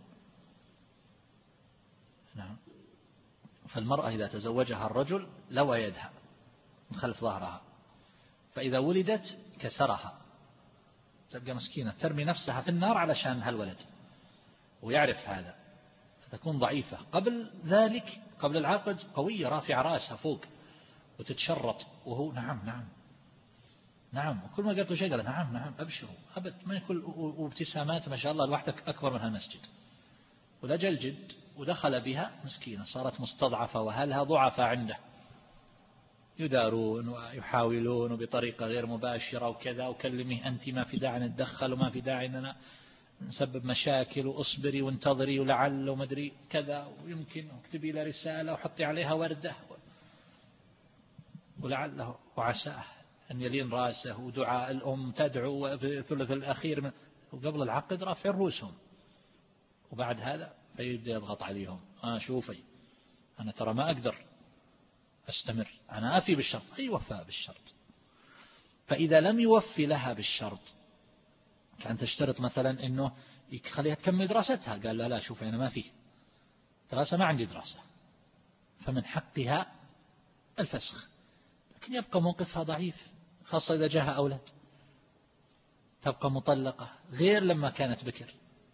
نعم. فالمرأة إذا تزوجها الرجل لوى يدها من خلف ظهرها، فإذا ولدت كسرها، تبقى مسكينة ترمي نفسها في النار علشان هالولد، ويعرف هذا، فتكون ضعيفة. قبل ذلك قبل العقد قوية رافعة رأسها فوق وتتشرط، وهو نعم نعم نعم، وكل ما قلت له شيء قال نعم نعم أبشروا أبد، ما يكون، وابتسامات ما شاء الله لوحدك أكبر من هالمسجد. ولجل جد ودخل بها مسكينة، صارت مستضعفة وهلها ضعفة عنده، يدارون ويحاولون بطريقة غير مباشرة وكذا، وكلمه أنت ما في داعي نتدخل وما في داعي أننا نسبب مشاكل، وأصبري وانتظري ولعل ومدري كذا، ويمكن اكتبي له رسالة وحطي عليها وردة ولعله وعساه أن يلين رأسه ودعاء الأم تدعو في الثلث الأخير من وقبل العقد رافع رؤوسهم، وبعد هذا فيبدأ يضغط عليهم. آه شوفي أنا ترى ما أقدر أستمر، أنا أفي بالشرط. أي وفاء بالشرط. فإذا لم يوفي لها بالشرط، كان تشترط مثلا أنه يخليها تكمل دراستها، قال لا لا شوفي أنا ما فيه دراسة، ما عندي دراسة، فمن حقها الفسخ. لكن يبقى موقفها ضعيف، خاصة إذا جاءها أولاد، تبقى مطلقة غير لما كانت بكر.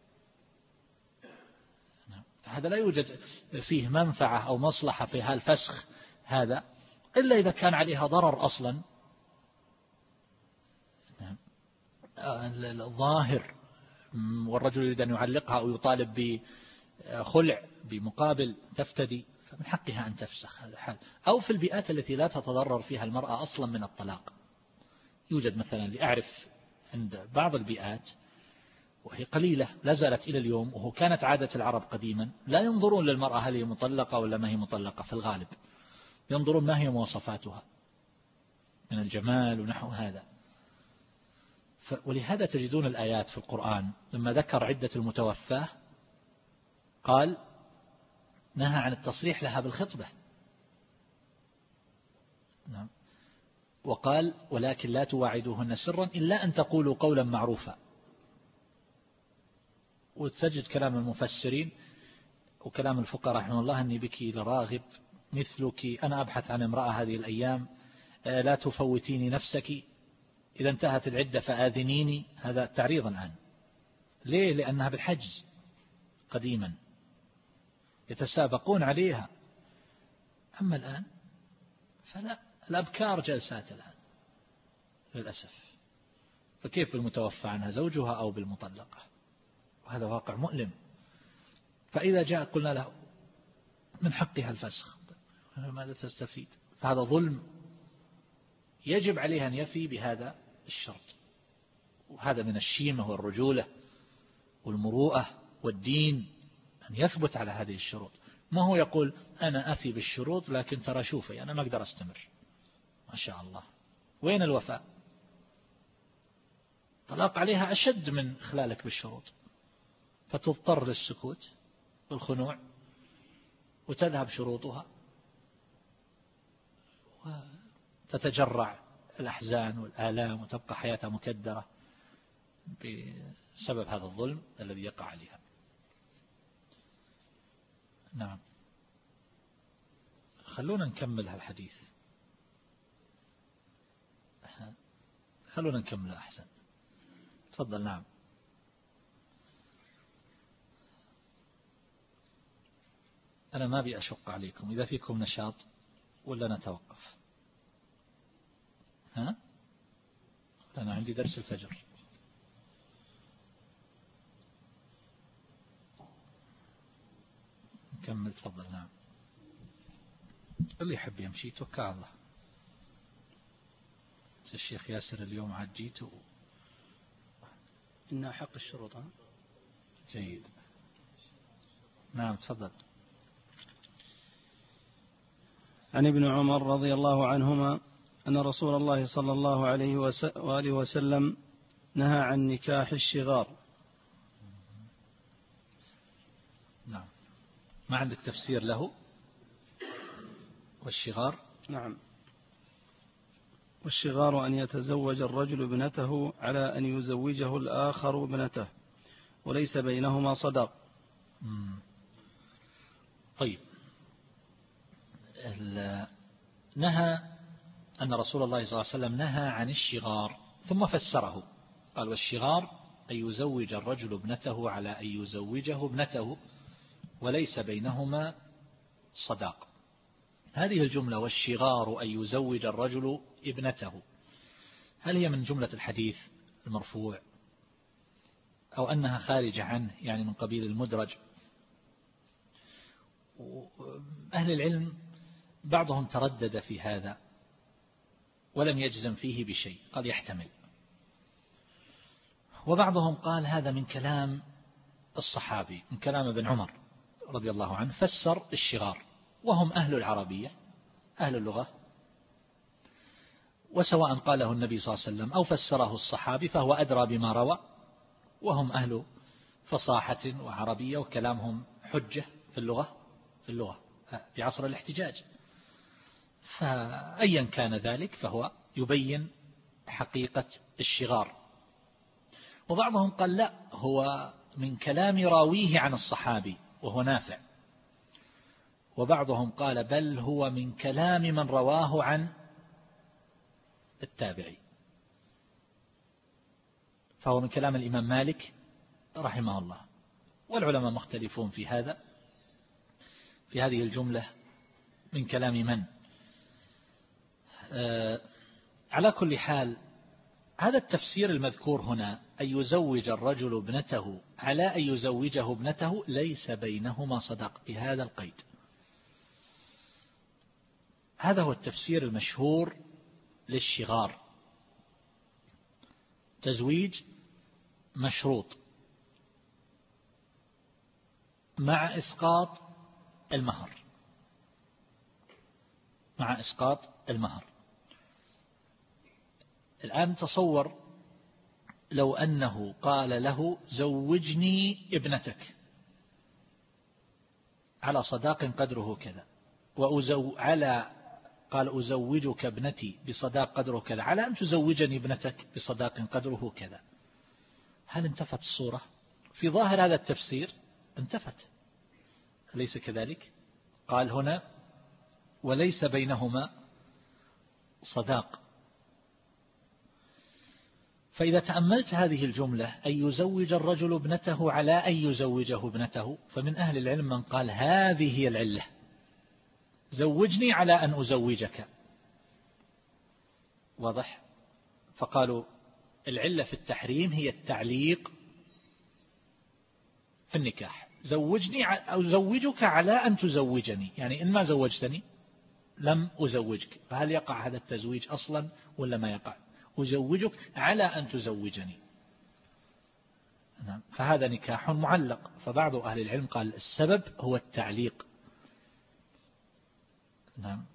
هذا لا يوجد فيه منفعة أو مصلحة في هالفسخ هذا إلا إذا كان عليها ضرر أصلا الظاهر، والرجل يريد أن يعلقها أو يطالب بخلع بمقابل تفتدي، فمن حقها أن تفسخ. هذا حال. أو في البيئات التي لا تتضرر فيها المرأة أصلا من الطلاق. يوجد مثلا لأعرف عند بعض البيئات وهي قليلة لا زالت إلى اليوم، وهو كانت عادة العرب قديما، لا ينظرون للمرأة هل هي مطلقة ولا ما هي مطلقة، في الغالب ينظرون ما هي مواصفاتها من الجمال ونحو هذا. ولهذا تجدون الآيات في القرآن لما ذكر عدة المتوفاة قال نهى عن التصريح لها بالخطبة، نعم، وقال ولكن لا تواعدوهن سرا إلا أن تقولوا قولا معروفا. وتجد كلام المفسرين وكلام الفقهاء رحمه الله أني بك لراغب مثلك، أنا أبحث عن امرأة هذه الأيام، لا تفوتيني نفسك، إذا انتهت العدة فآذنيني. هذا تعريض الآن. ليه؟ لأنها بالحجز قديما يتسابقون عليها. أما الآن فلا، الأبكار جلسات الآن للأسف. فكيف بالمتوفى عنها زوجها أو بالمطلقة؟ وهذا واقع مؤلم. فإذا جاء قلنا له من حقها الفسخ، ماذا تستفيد؟ فهذا ظلم، يجب عليها أن يفي بهذا الشرط. وهذا من الشيمة والرجولة والمروءة والدين أن يثبت على هذه الشروط. ما هو يقول أنا أفي بالشروط لكن ترى شوفي أنا ما أقدر أستمر. ما شاء الله، وين الوفاء؟ طلاق عليها أشد من إخلالك بالشروط، فتضطر للسكوت والخنوع وتذهب شروطها وتتجرع الأحزان والآلام وتبقى حياتها مكدرة بسبب هذا الظلم الذي يقع عليها. نعم، خلونا نكمل هالحديث، خلونا نكمل أحسن. تفضل. نعم. أنا ما بي أشق عليكم، إذا فيكم نشاط ولا نتوقف؟ ها؟ أنا عندي درس الفجر. نكمل. تفضل. نعم. اللي يحب يمشي توكل على الله. الشيخ ياسر اليوم عاد جيت و... إن حق الشروط. ها؟ جيد. نعم. تفضل. عن ابن عمر رضي الله عنهما أن رسول الله صلى الله عليه وآله وسلم نهى عن نكاح الشغار. نعم. ما عندك تفسير له؟ والشغار؟ نعم. والشغار أن يتزوج الرجل ابنته على أن يزوجه الآخر ابنته وليس بينهما صداق. طيب، نهى أن رسول الله صلى الله عليه وسلم نهى عن الشغار، ثم فسره قال والشغار أن يزوج الرجل ابنته على أن يزوجه ابنته وليس بينهما صداق. هذه الجملة والشغار أن يزوج الرجل ابنته، هل هي من جملة الحديث المرفوع أو أنها خارجة عنه، يعني من قبيل المدرج؟ أهل العلم بعضهم تردد في هذا ولم يجزم فيه بشيء، قال يحتمل. وبعضهم قال هذا من كلام الصحابي، من كلام ابن عمر رضي الله عنه، فسر الشغار وهم أهل العربية أهل اللغة، وسواء قاله النبي صلى الله عليه وسلم أو فسره الصحابي فهو أدرى بما روى، وهم أهل فصاحة وعربية وكلامهم حجة في اللغة في اللغة في عصر الاحتجاج. فأيا كان ذلك فهو يبين حقيقة الشغار. وبعضهم قال لا، هو من كلام راويه عن الصحابي وهو نافع. وبعضهم قال بل هو من كلام من رواه عن التابعي، فهو من كلام الإمام مالك رحمه الله. والعلماء مختلفون في هذا، في هذه الجملة من كلام من. آه على كل حال هذا التفسير المذكور هنا، أن يزوج الرجل ابنته على أن يزوجه ابنته ليس بينهما صداق بهذا القيد. هذا هو التفسير المشهور للشغار، تزويج مشروط مع إسقاط المهر، مع إسقاط المهر. الآن تصور لو أنه قال له زوجني ابنتك على صداق قدره كذا، وأزو على قال أزوجك ابنتي بصداق قدره كذا على أن تزوجني ابنتك بصداق قدره كذا، هل انتفت الصورة؟ في ظاهر هذا التفسير انتفت، أليس كذلك؟ قال هنا وليس بينهما صداق. فإذا تأملت هذه الجملة أن يزوج الرجل ابنته على أن يزوجه ابنته، فمن أهل العلم من قال هذه هي العلة، زوجني على أن أزوجك. واضح؟ فقالوا العلة في التحريم هي التعليق في النكاح، زوجني أو زوجك على أن تزوجني، يعني إن ما زوجتني لم أزوجك، فهل يقع هذا التزويج أصلا ولا ما يقع؟ أزوجك على أن تزوجني. نعم، فهذا نكاح معلق. فبعض أهل العلم قال السبب هو التعليق. نعم.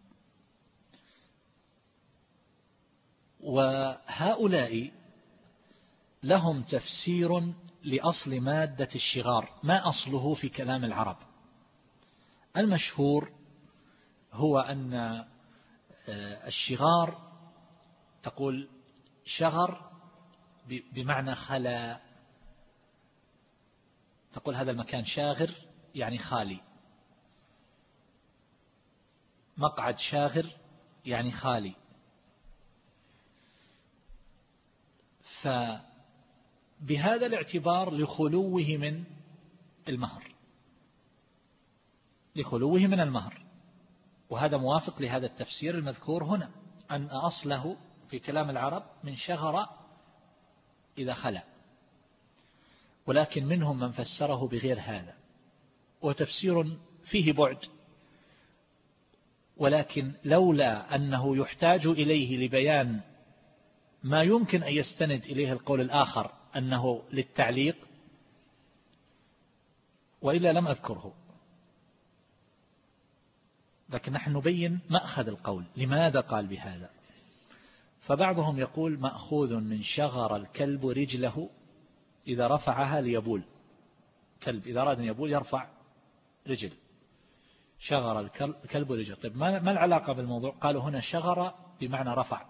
وهؤلاء لهم تفسير لأصل مادة الشغار، ما أصله في كلام العرب. المشهور هو أن الشغار تقول شغر بمعنى خلا، تقول هذا المكان شاغر يعني خالي، مقعد شاغر يعني خالي. فبهذا الاعتبار لخلوه من المهر، لخلوه من المهر، وهذا موافق لهذا التفسير المذكور هنا، أن أصله في كلام العرب من شغر إذا خلا، ولكن منهم من فسره بغير هذا، وتفسير فيه بعد، ولكن لولا أنه يحتاج إليه لبيان ما يمكن أن يستند إليه القول الآخر أنه للتعليق، وإلا لم أذكره. لكن نحن نبين مأخذ القول لماذا قال بهذا. فبعضهم يقول مأخوذ من شغر الكلب رجله إذا رفعها ليبول، كلب إذا أراد أن يبول يرفع رجل، شغر الكلب رجل. طيب ما العلاقة بالموضوع؟ قالوا هنا شغر بمعنى رفع،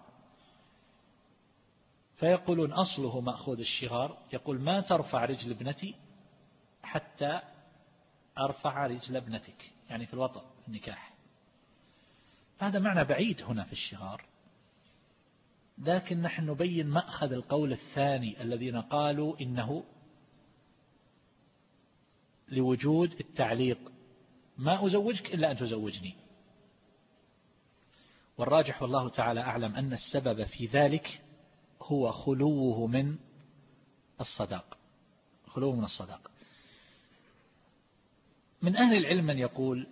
فيقولون أصله مأخوذ الشغار، يقول ما ترفع رجل ابنتي حتى أرفع رجل ابنتك، يعني في الوطأ في النكاح. هذا معنى بعيد هنا في الشغار. لكن نحن نبين مأخذ القول الثاني الذين قالوا إنه لوجود التعليق، ما أزوجك إلا أن تزوجني. والراجح والله تعالى أعلم أن السبب في ذلك هو خلوه من الصداق، خلوه من الصداق. من أهل العلم من يقول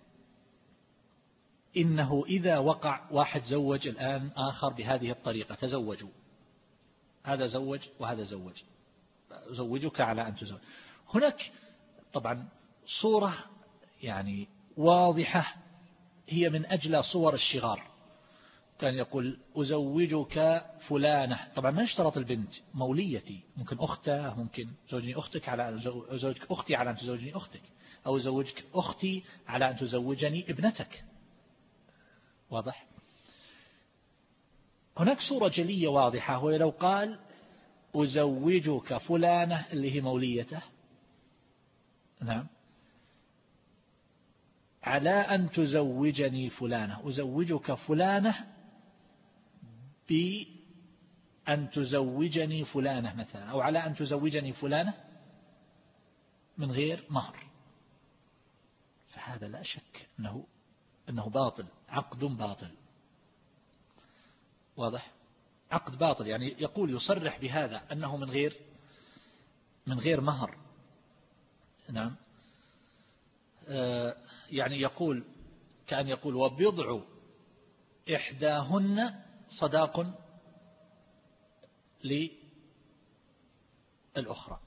إنه إذا وقع واحد زوج الآن آخر بهذه الطريقة، تزوجوا، هذا زوج وهذا زوج، زوجك على أن تزوج. هناك طبعا صورة يعني واضحة هي من أجل صور الشغار، كان يقول أزوجك فلانة، طبعا ما يشترط البنت، موليتي، ممكن أخته، ممكن زوجني أختك على أن أزوجك أختي على أن تزوجني أختك، أو أزوجك أختي على أن تزوجني ابنتك. واضح؟ هناك صورة جلية واضحة، هو لو قال أزوجك فلانة اللي هي موليته، نعم، على أن تزوجني فلانة، أزوجك فلانة بأن تزوجني فلانة مثلا، أو على أن تزوجني فلانة من غير مهر، فهذا لا شك أنه أنه باطل، عقد باطل. واضح؟ عقد باطل، يعني يقول يصرح بهذا أنه من غير من غير مهر. نعم، آه يعني يقول كأن يقول وبضع إحداهن صداق للأخرى،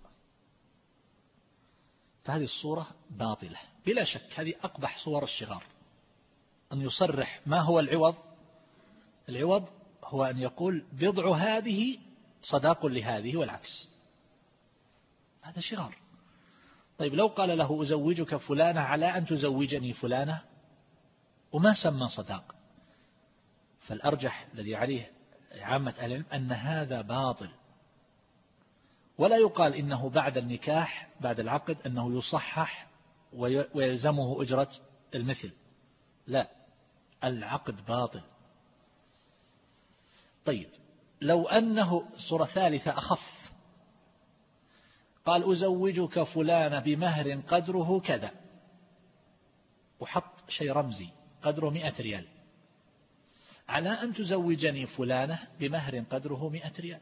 فهذه الصورة باطلة بلا شك، هذه أقبح صور الشغار، أن يصرح ما هو العوض. العوض هو أن يقول بضع هذه صداق لهذه والعكس، هذا شغار. طيب لو قال له أزوجك فلانة على أن تزوجني فلانة وما سمى صداق، فالأرجح الذي عليه عامة العلم أن هذا باطل، ولا يقال إنه بعد النكاح بعد العقد أنه يصحح ويلزمه أجرة المثل، لا، العقد باطل. طيب لو أنه صورة ثالثة أخف، قال أزوجك فلانة بمهر قدره كذا، وحط شيء رمزي قدره مئة ريال، على أن تزوجني فلانة بمهر قدره مئة ريال.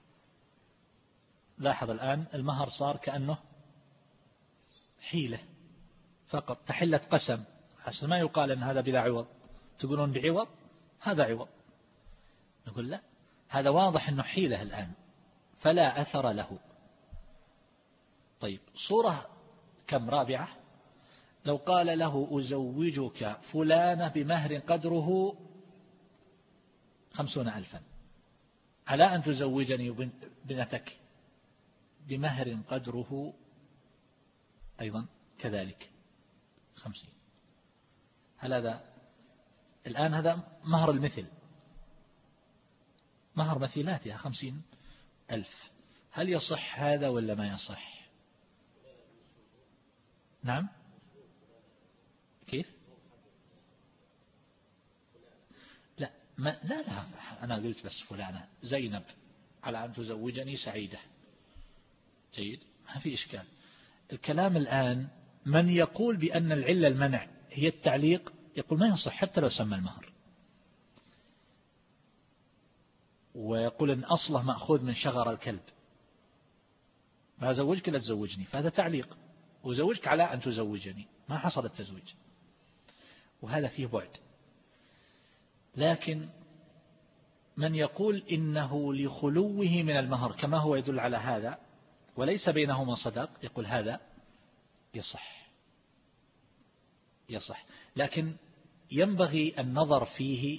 لاحظ الآن المهر صار كأنه حيلة فقط، تحلة قسم، حسن ما يقال أن هذا بلا عوض، تقولون بعوض، هذا عوض، نقول لا، هذا واضح أنه حيلة الآن فلا أثر له. طيب صورة كم رابعة، لو قال له أزوجك فلانة بمهر قدره خمسون ألفا على أن تزوجني بنتك بمهر قدره أيضا كذلك خمسين، هل هذا الآن هذا مهر المثل، مهر مثيلاتها خمسين ألف، هل يصح هذا ولا ما يصح؟ نعم، كيف؟ لا ما لا لا أنا قلت بس فلانة زينب على أن تزوجني سعيدة، جيد، ما في إشكال. الكلام الآن من يقول بأن العلة المنع هي التعليق يقول ما يصح حتى لو سمى المهر، ويقول أن أصله مأخوذ من شغر الكلب، ما زوجك لا تزوجني، فهذا تعليق، وزوجك على أن تزوجني، ما حصل التزويج، وهذا فيه بعد. لكن من يقول إنه لخلوه من المهر كما هو يدل على هذا وليس بينهما صداق، يقول هذا يصح يصح، لكن ينبغي النظر فيه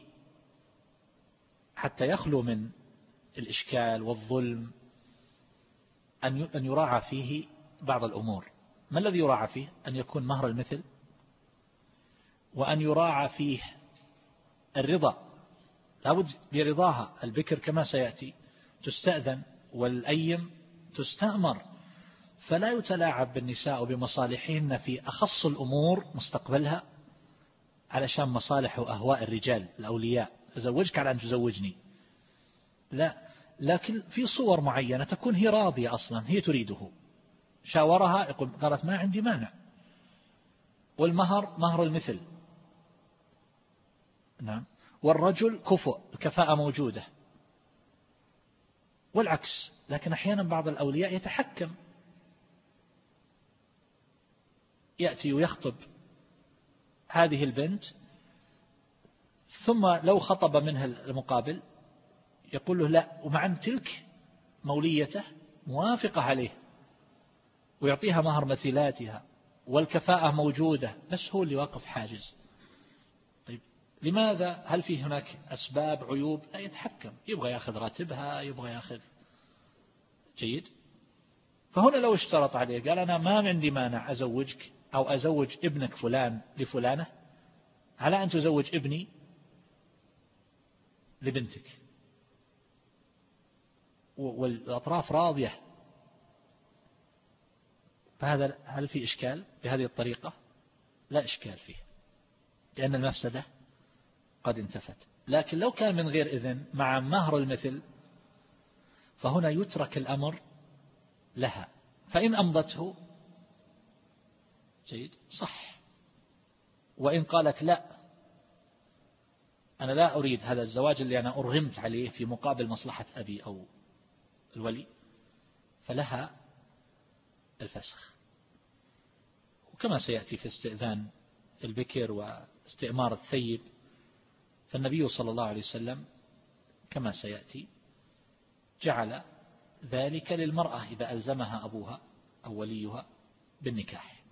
حتى يخلو من الإشكال والظلم، أن يراعى فيه بعض الأمور. ما الذي يراعى فيه؟ أن يكون مهر المثل، وأن يراعى فيه الرضا، لابد برضاها، البكر كما سيأتي تستأذن والأيم تستأمر، فلا يتلاعب بالنساء بمصالحهن في أخص الأمور مستقبلها علشان مصالح وأهواء الرجال الأولياء، أزوجك على أن تزوجني، لا، لكن في صور معينة تكون هي راضية أصلا، هي تريده، شاورها يقول قالت ما عندي مانع، والمهر مهر المثل، نعم، والرجل كفؤ الكفاءة موجودة، والعكس. لكن أحيانا بعض الأولياء يتحكم، يأتي ويخطب هذه البنت، ثم لو خطب منها المقابل يقول له لا، ومع أن تلك موليته موافقة عليه ويعطيها مهر مثيلاتها والكفاءة موجودة، بس هو اللي واقف حاجز. طيب لماذا؟ هل في هناك أسباب عيوب؟ لا، يتحكم، يبغى يأخذ راتبها، يبغى يأخذ. جيد. فهنا لو اشترط عليه قال أنا ما عندي مانع أزوجك أو أزوج ابنك فلان لفلانة على أن تزوج ابني لبنتك، والأطراف راضية، فهذا هل في إشكال بهذه الطريقة؟ لا إشكال فيه، لأن المفسدة قد انتفت. لكن لو كان من غير إذن مع مهر المثل فهنا يترك الأمر لها، فإن أمضته جيد صح، وإن قالت لا أنا لا أريد هذا الزواج اللي أنا أرغمت عليه في مقابل مصلحة أبي أو الولي، فلها الفسخ. وكما سيأتي في استئذان البكر واستئمار الثيب، فالنبي صلى الله عليه وسلم كما سيأتي جعل ذلك للمرأة إذا ألزمها أبوها أو وليها بالنكاح.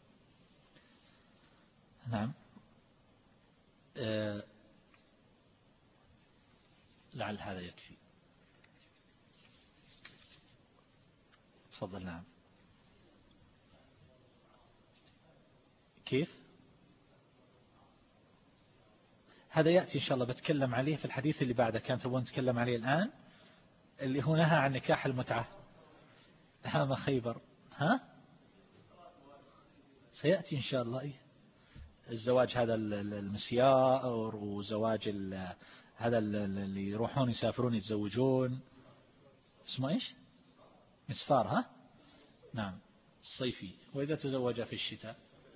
نعم. أه لعل هذا يكفي. تفضل. نعم. كيف؟ هذا يأتي إن شاء الله، بتكلم عليه في الحديث اللي بعده. كان تبون نتكلم عليه الآن، اللي هو نهى عن نكاح المتعة هام خيبر. ها سيأتي إن شاء الله. الزواج هذا المسيار، وزواج هذا اللي يروحون يسافرون يتزوجون، اسمه إيش؟ مسفار. ها نعم الصيفي. وإذا تزوج في الشتاء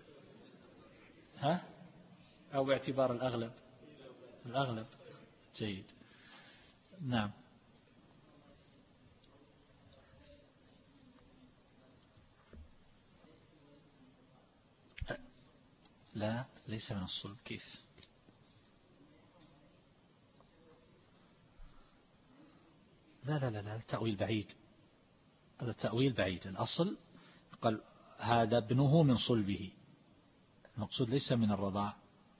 ها أو باعتبار الأغلب الأغلب. جيد. نعم. لا ليس من الصلب. كيف؟ لا لا لا لا التأويل بعيد، هذا التأويل بعيد. الأصل قال هذا ابنه من صلبه، المقصود ليس من الرضاع.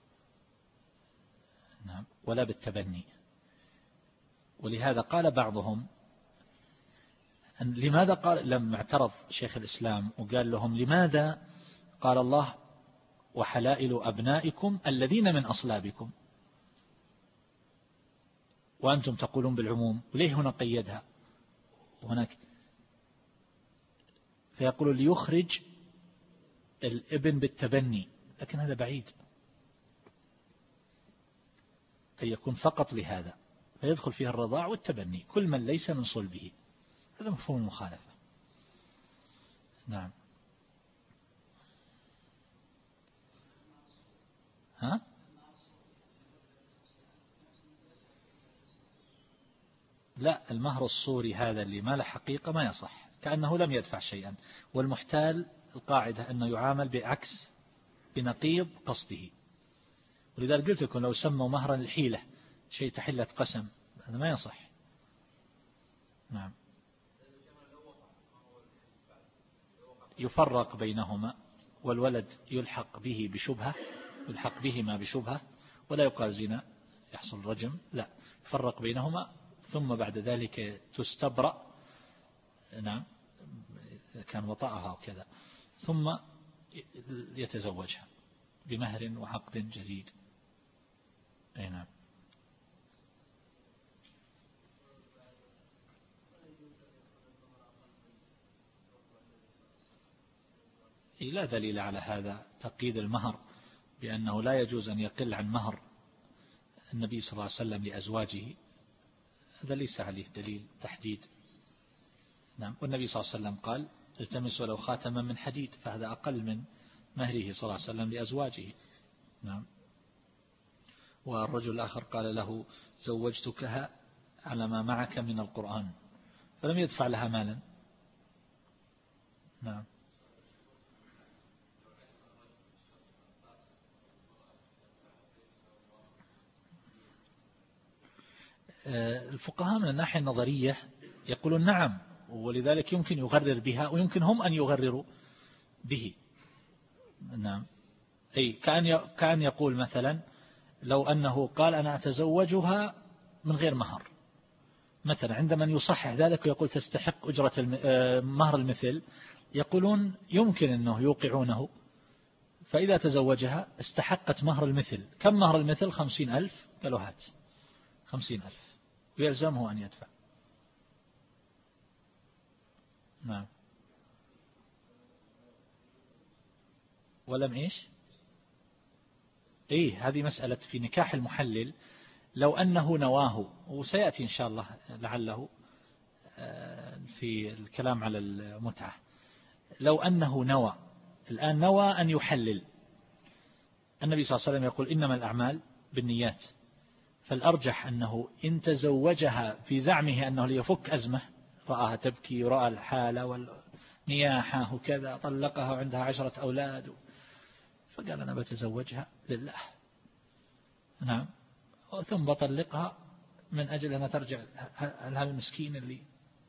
نعم. ولا بالتبني. ولهذا قال بعضهم أن لماذا قال لما اعترض شيخ الإسلام وقال لهم لماذا قال الله وحلائل أبنائكم الذين من أصلابكم وأنتم تقولون بالعموم، وليه هنا قيدها هناك؟ فيقول ليخرج الابن بالتبني، لكن هذا بعيد، أن يكون فقط لهذا، فيدخل فيها الرضاع والتبني كل من ليس من صلبه. هذا مفهوم المخالفة. نعم. ها؟ لا، المهر الصوري هذا اللي ما له حقيقة ما يصح، كأنه لم يدفع شيئا. والمحتال القاعدة أنه يعامل بعكس بنقيض قصده. ولذلك قلت لكم لو سموا مهرا الحيلة شيء تحلة قسم، هذا ما يصح. نعم. يفرق بينهما، والولد يلحق به بشبهة، يلحق بهما بشبهة، ولا يقال زنا يحصل رجم، لا، يفرق بينهما ثم بعد ذلك تستبرأ. نعم. كان وطأها وكذا، ثم يتزوجها بمهر وعقد جديد. أي نعم. لا دليل على هذا تقييد المهر بأنه لا يجوز أن يقل عن مهر النبي صلى الله عليه وسلم لأزواجه، هذا ليس عليه دليل تحديد. نعم. والنبي صلى الله عليه وسلم قال التمسوا لو خاتما من حديد، فهذا أقل من مهره صلى الله عليه وسلم لأزواجه. نعم. والرجل الآخر قال له زوجتكها على ما معك من القرآن، فلم يدفع لها مالا. نعم. الفقهاء من الناحية النظرية يقولون نعم، ولذلك يمكن يغرر بها ويمكن هم أن يغرروا به. نعم. أي كان كان يقول مثلا لو أنه قال أنا أتزوجها من غير مهر مثلا، عندما يصحح ذلك ويقول تستحق أجرة مهر المثل، يقولون يمكن أنه يوقعونه، فإذا تزوجها استحقت مهر المثل. كم مهر المثل؟ خمسين ألف. قالوا هات خمسين ألف ويلزمه أن يدفع. نعم. ولم إيش؟ إيه، هذه مسألة في نكاح المحلل. لو أنه نواه، وسيأتي إن شاء الله لعله في الكلام على المتعة، لو أنه نوى الآن نوى أن يحلل، النبي صلى الله عليه وسلم يقول إنما الأعمال بالنيات، فالأرجح أنه إن تزوجها في زعمه أنه ليفك أزمة، رآها تبكي ورأى الحالة والنياحة وكذا، طلقها وعندها عشرة أولاد، فقال أنا بتزوجها لله. نعم. ثم بطلقها من أجل أن ترجع لها المسكين اللي.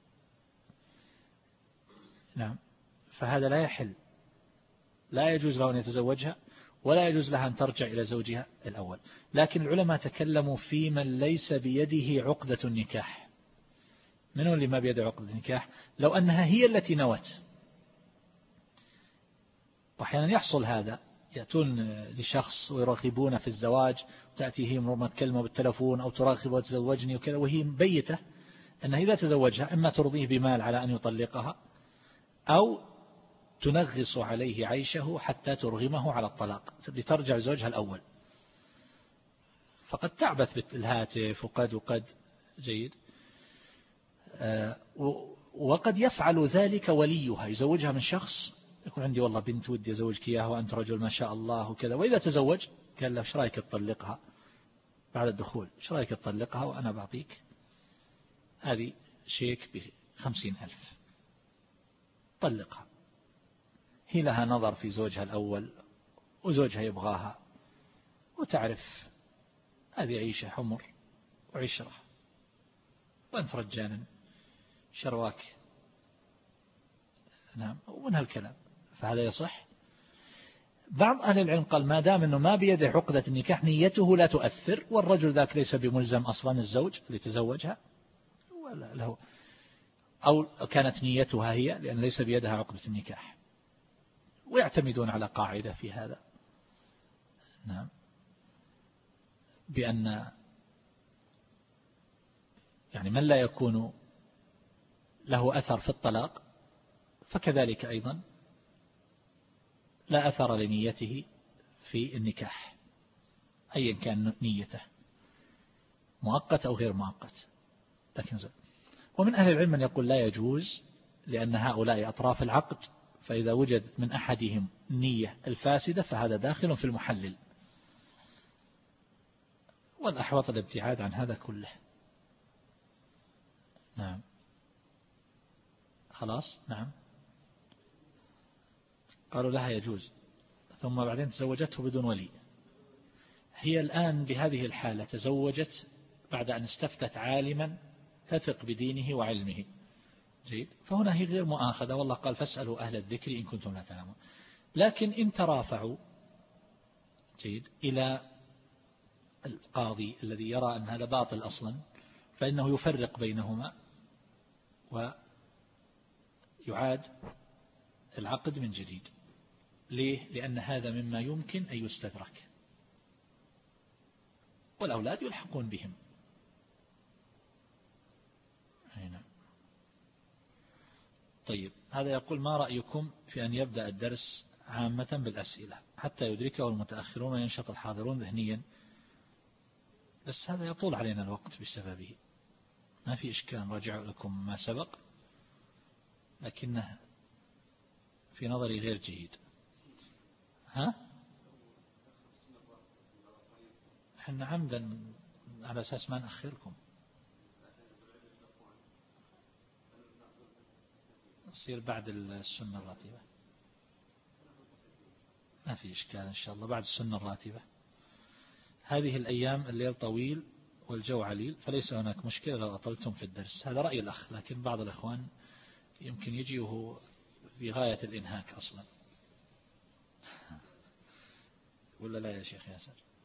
نعم. فهذا لا يحل، لا يجوز له أن يتزوجها ولا يجوز لها أن ترجع إلى زوجها الأول. لكن العلماء تكلموا في من ليس بيده عقدة النكاح. من هو اللي ما بيده عقدة النكاح؟ لو أنها هي التي نوت، وأحيانا يحصل هذا، يأتون لشخص ويرغبون في الزواج، تأتيه مرمى تكلمه بالتلفون أو تراغب وتزوجني وكذا، وهي مبيتة أنها إذا تزوجها إما ترضيه بمال على أن يطلقها أو تنغص عليه عيشه حتى ترغمه على الطلاق لترجع زوجها الأول. فقد تعبث بالهاتف وقد وقد جيد. وقد يفعل ذلك وليها، يزوجها من شخص يقول عندي والله بنت ودي أزوجك إياها وأنت رجل ما شاء الله وكذا، وإذا تزوج قال له ايش رايك تطلقها بعد الدخول، ايش رايك تطلقها وأنا بعطيك هذه شيك بخمسين ألف، طلقها. هي لها نظر في زوجها الأول وزوجها يبغاها، وتعرف هذه عيشة حمر وعشرة، وأنت رجالا شرواك. نعم. ومن هالكلام، فهذا يصح. بعض أهل العلم قال ما دام أنه ما بيده عقدة النكاح نيته لا تؤثر، والرجل ذاك ليس بملزم أصلا الزوج لتزوجها ولا له، أو كانت نيتها هي لأن ليس بيدها عقدة النكاح، ويعتمدون على قاعدة في هذا. نعم. بأن يعني من لا يكون له أثر في الطلاق فكذلك أيضا لا أثر لنيته في النكاح أيا كان نيته، مؤقت أو غير مؤقت. لكن زي. ومن أهل العلم من يقول لا يجوز، لأن هؤلاء أطراف العقد، فإذا وجد من أحدهم النية الفاسدة فهذا داخل في المحلل، والأحوط الابتعاد عن هذا كله. نعم. خلاص. نعم. قالوا لها يجوز، ثم بعدين تزوجته بدون ولي. هي الآن بهذه الحالة تزوجت بعد أن استفتت عالما تثق بدينه وعلمه، جيد، فهنا هي غير مؤاخذة، والله قال فاسألوا أهل الذكر إن كنتم لا تعلمون. لكن إن ترافعوا جيد إلى القاضي الذي يرى أن هذا باطل أصلا، فإنه يفرق بينهما ويعاد العقد من جديد. ليه؟ لأن هذا مما يمكن أن يستدرك، والأولاد يلحقون بهم. هنا. طيب، هذا يقول ما رأيكم في أن يبدأ الدرس عامة بالأسئلة حتى يدركه المتأخرون وينشط الحاضرون ذهنيا؟ بس هذا يطول علينا الوقت بسببه. ما في إشكال، رجع لكم ما سبق، لكنه في نظري غير جيد. ها؟ احنا عمدا على أساس ما نأخركم، نصير بعد السنة الراتبة. ما في إشكال إن شاء الله بعد السنة الراتبة. هذه الأيام الليل طويل والجو عليل، فليس هناك مشكلة لو أطلتم في الدرس. هذا رأي الأخ، لكن بعض الأخوان يمكن يجي وهو في غاية الإنهاك أصلا. ولا لا يا شيخ ياسر؟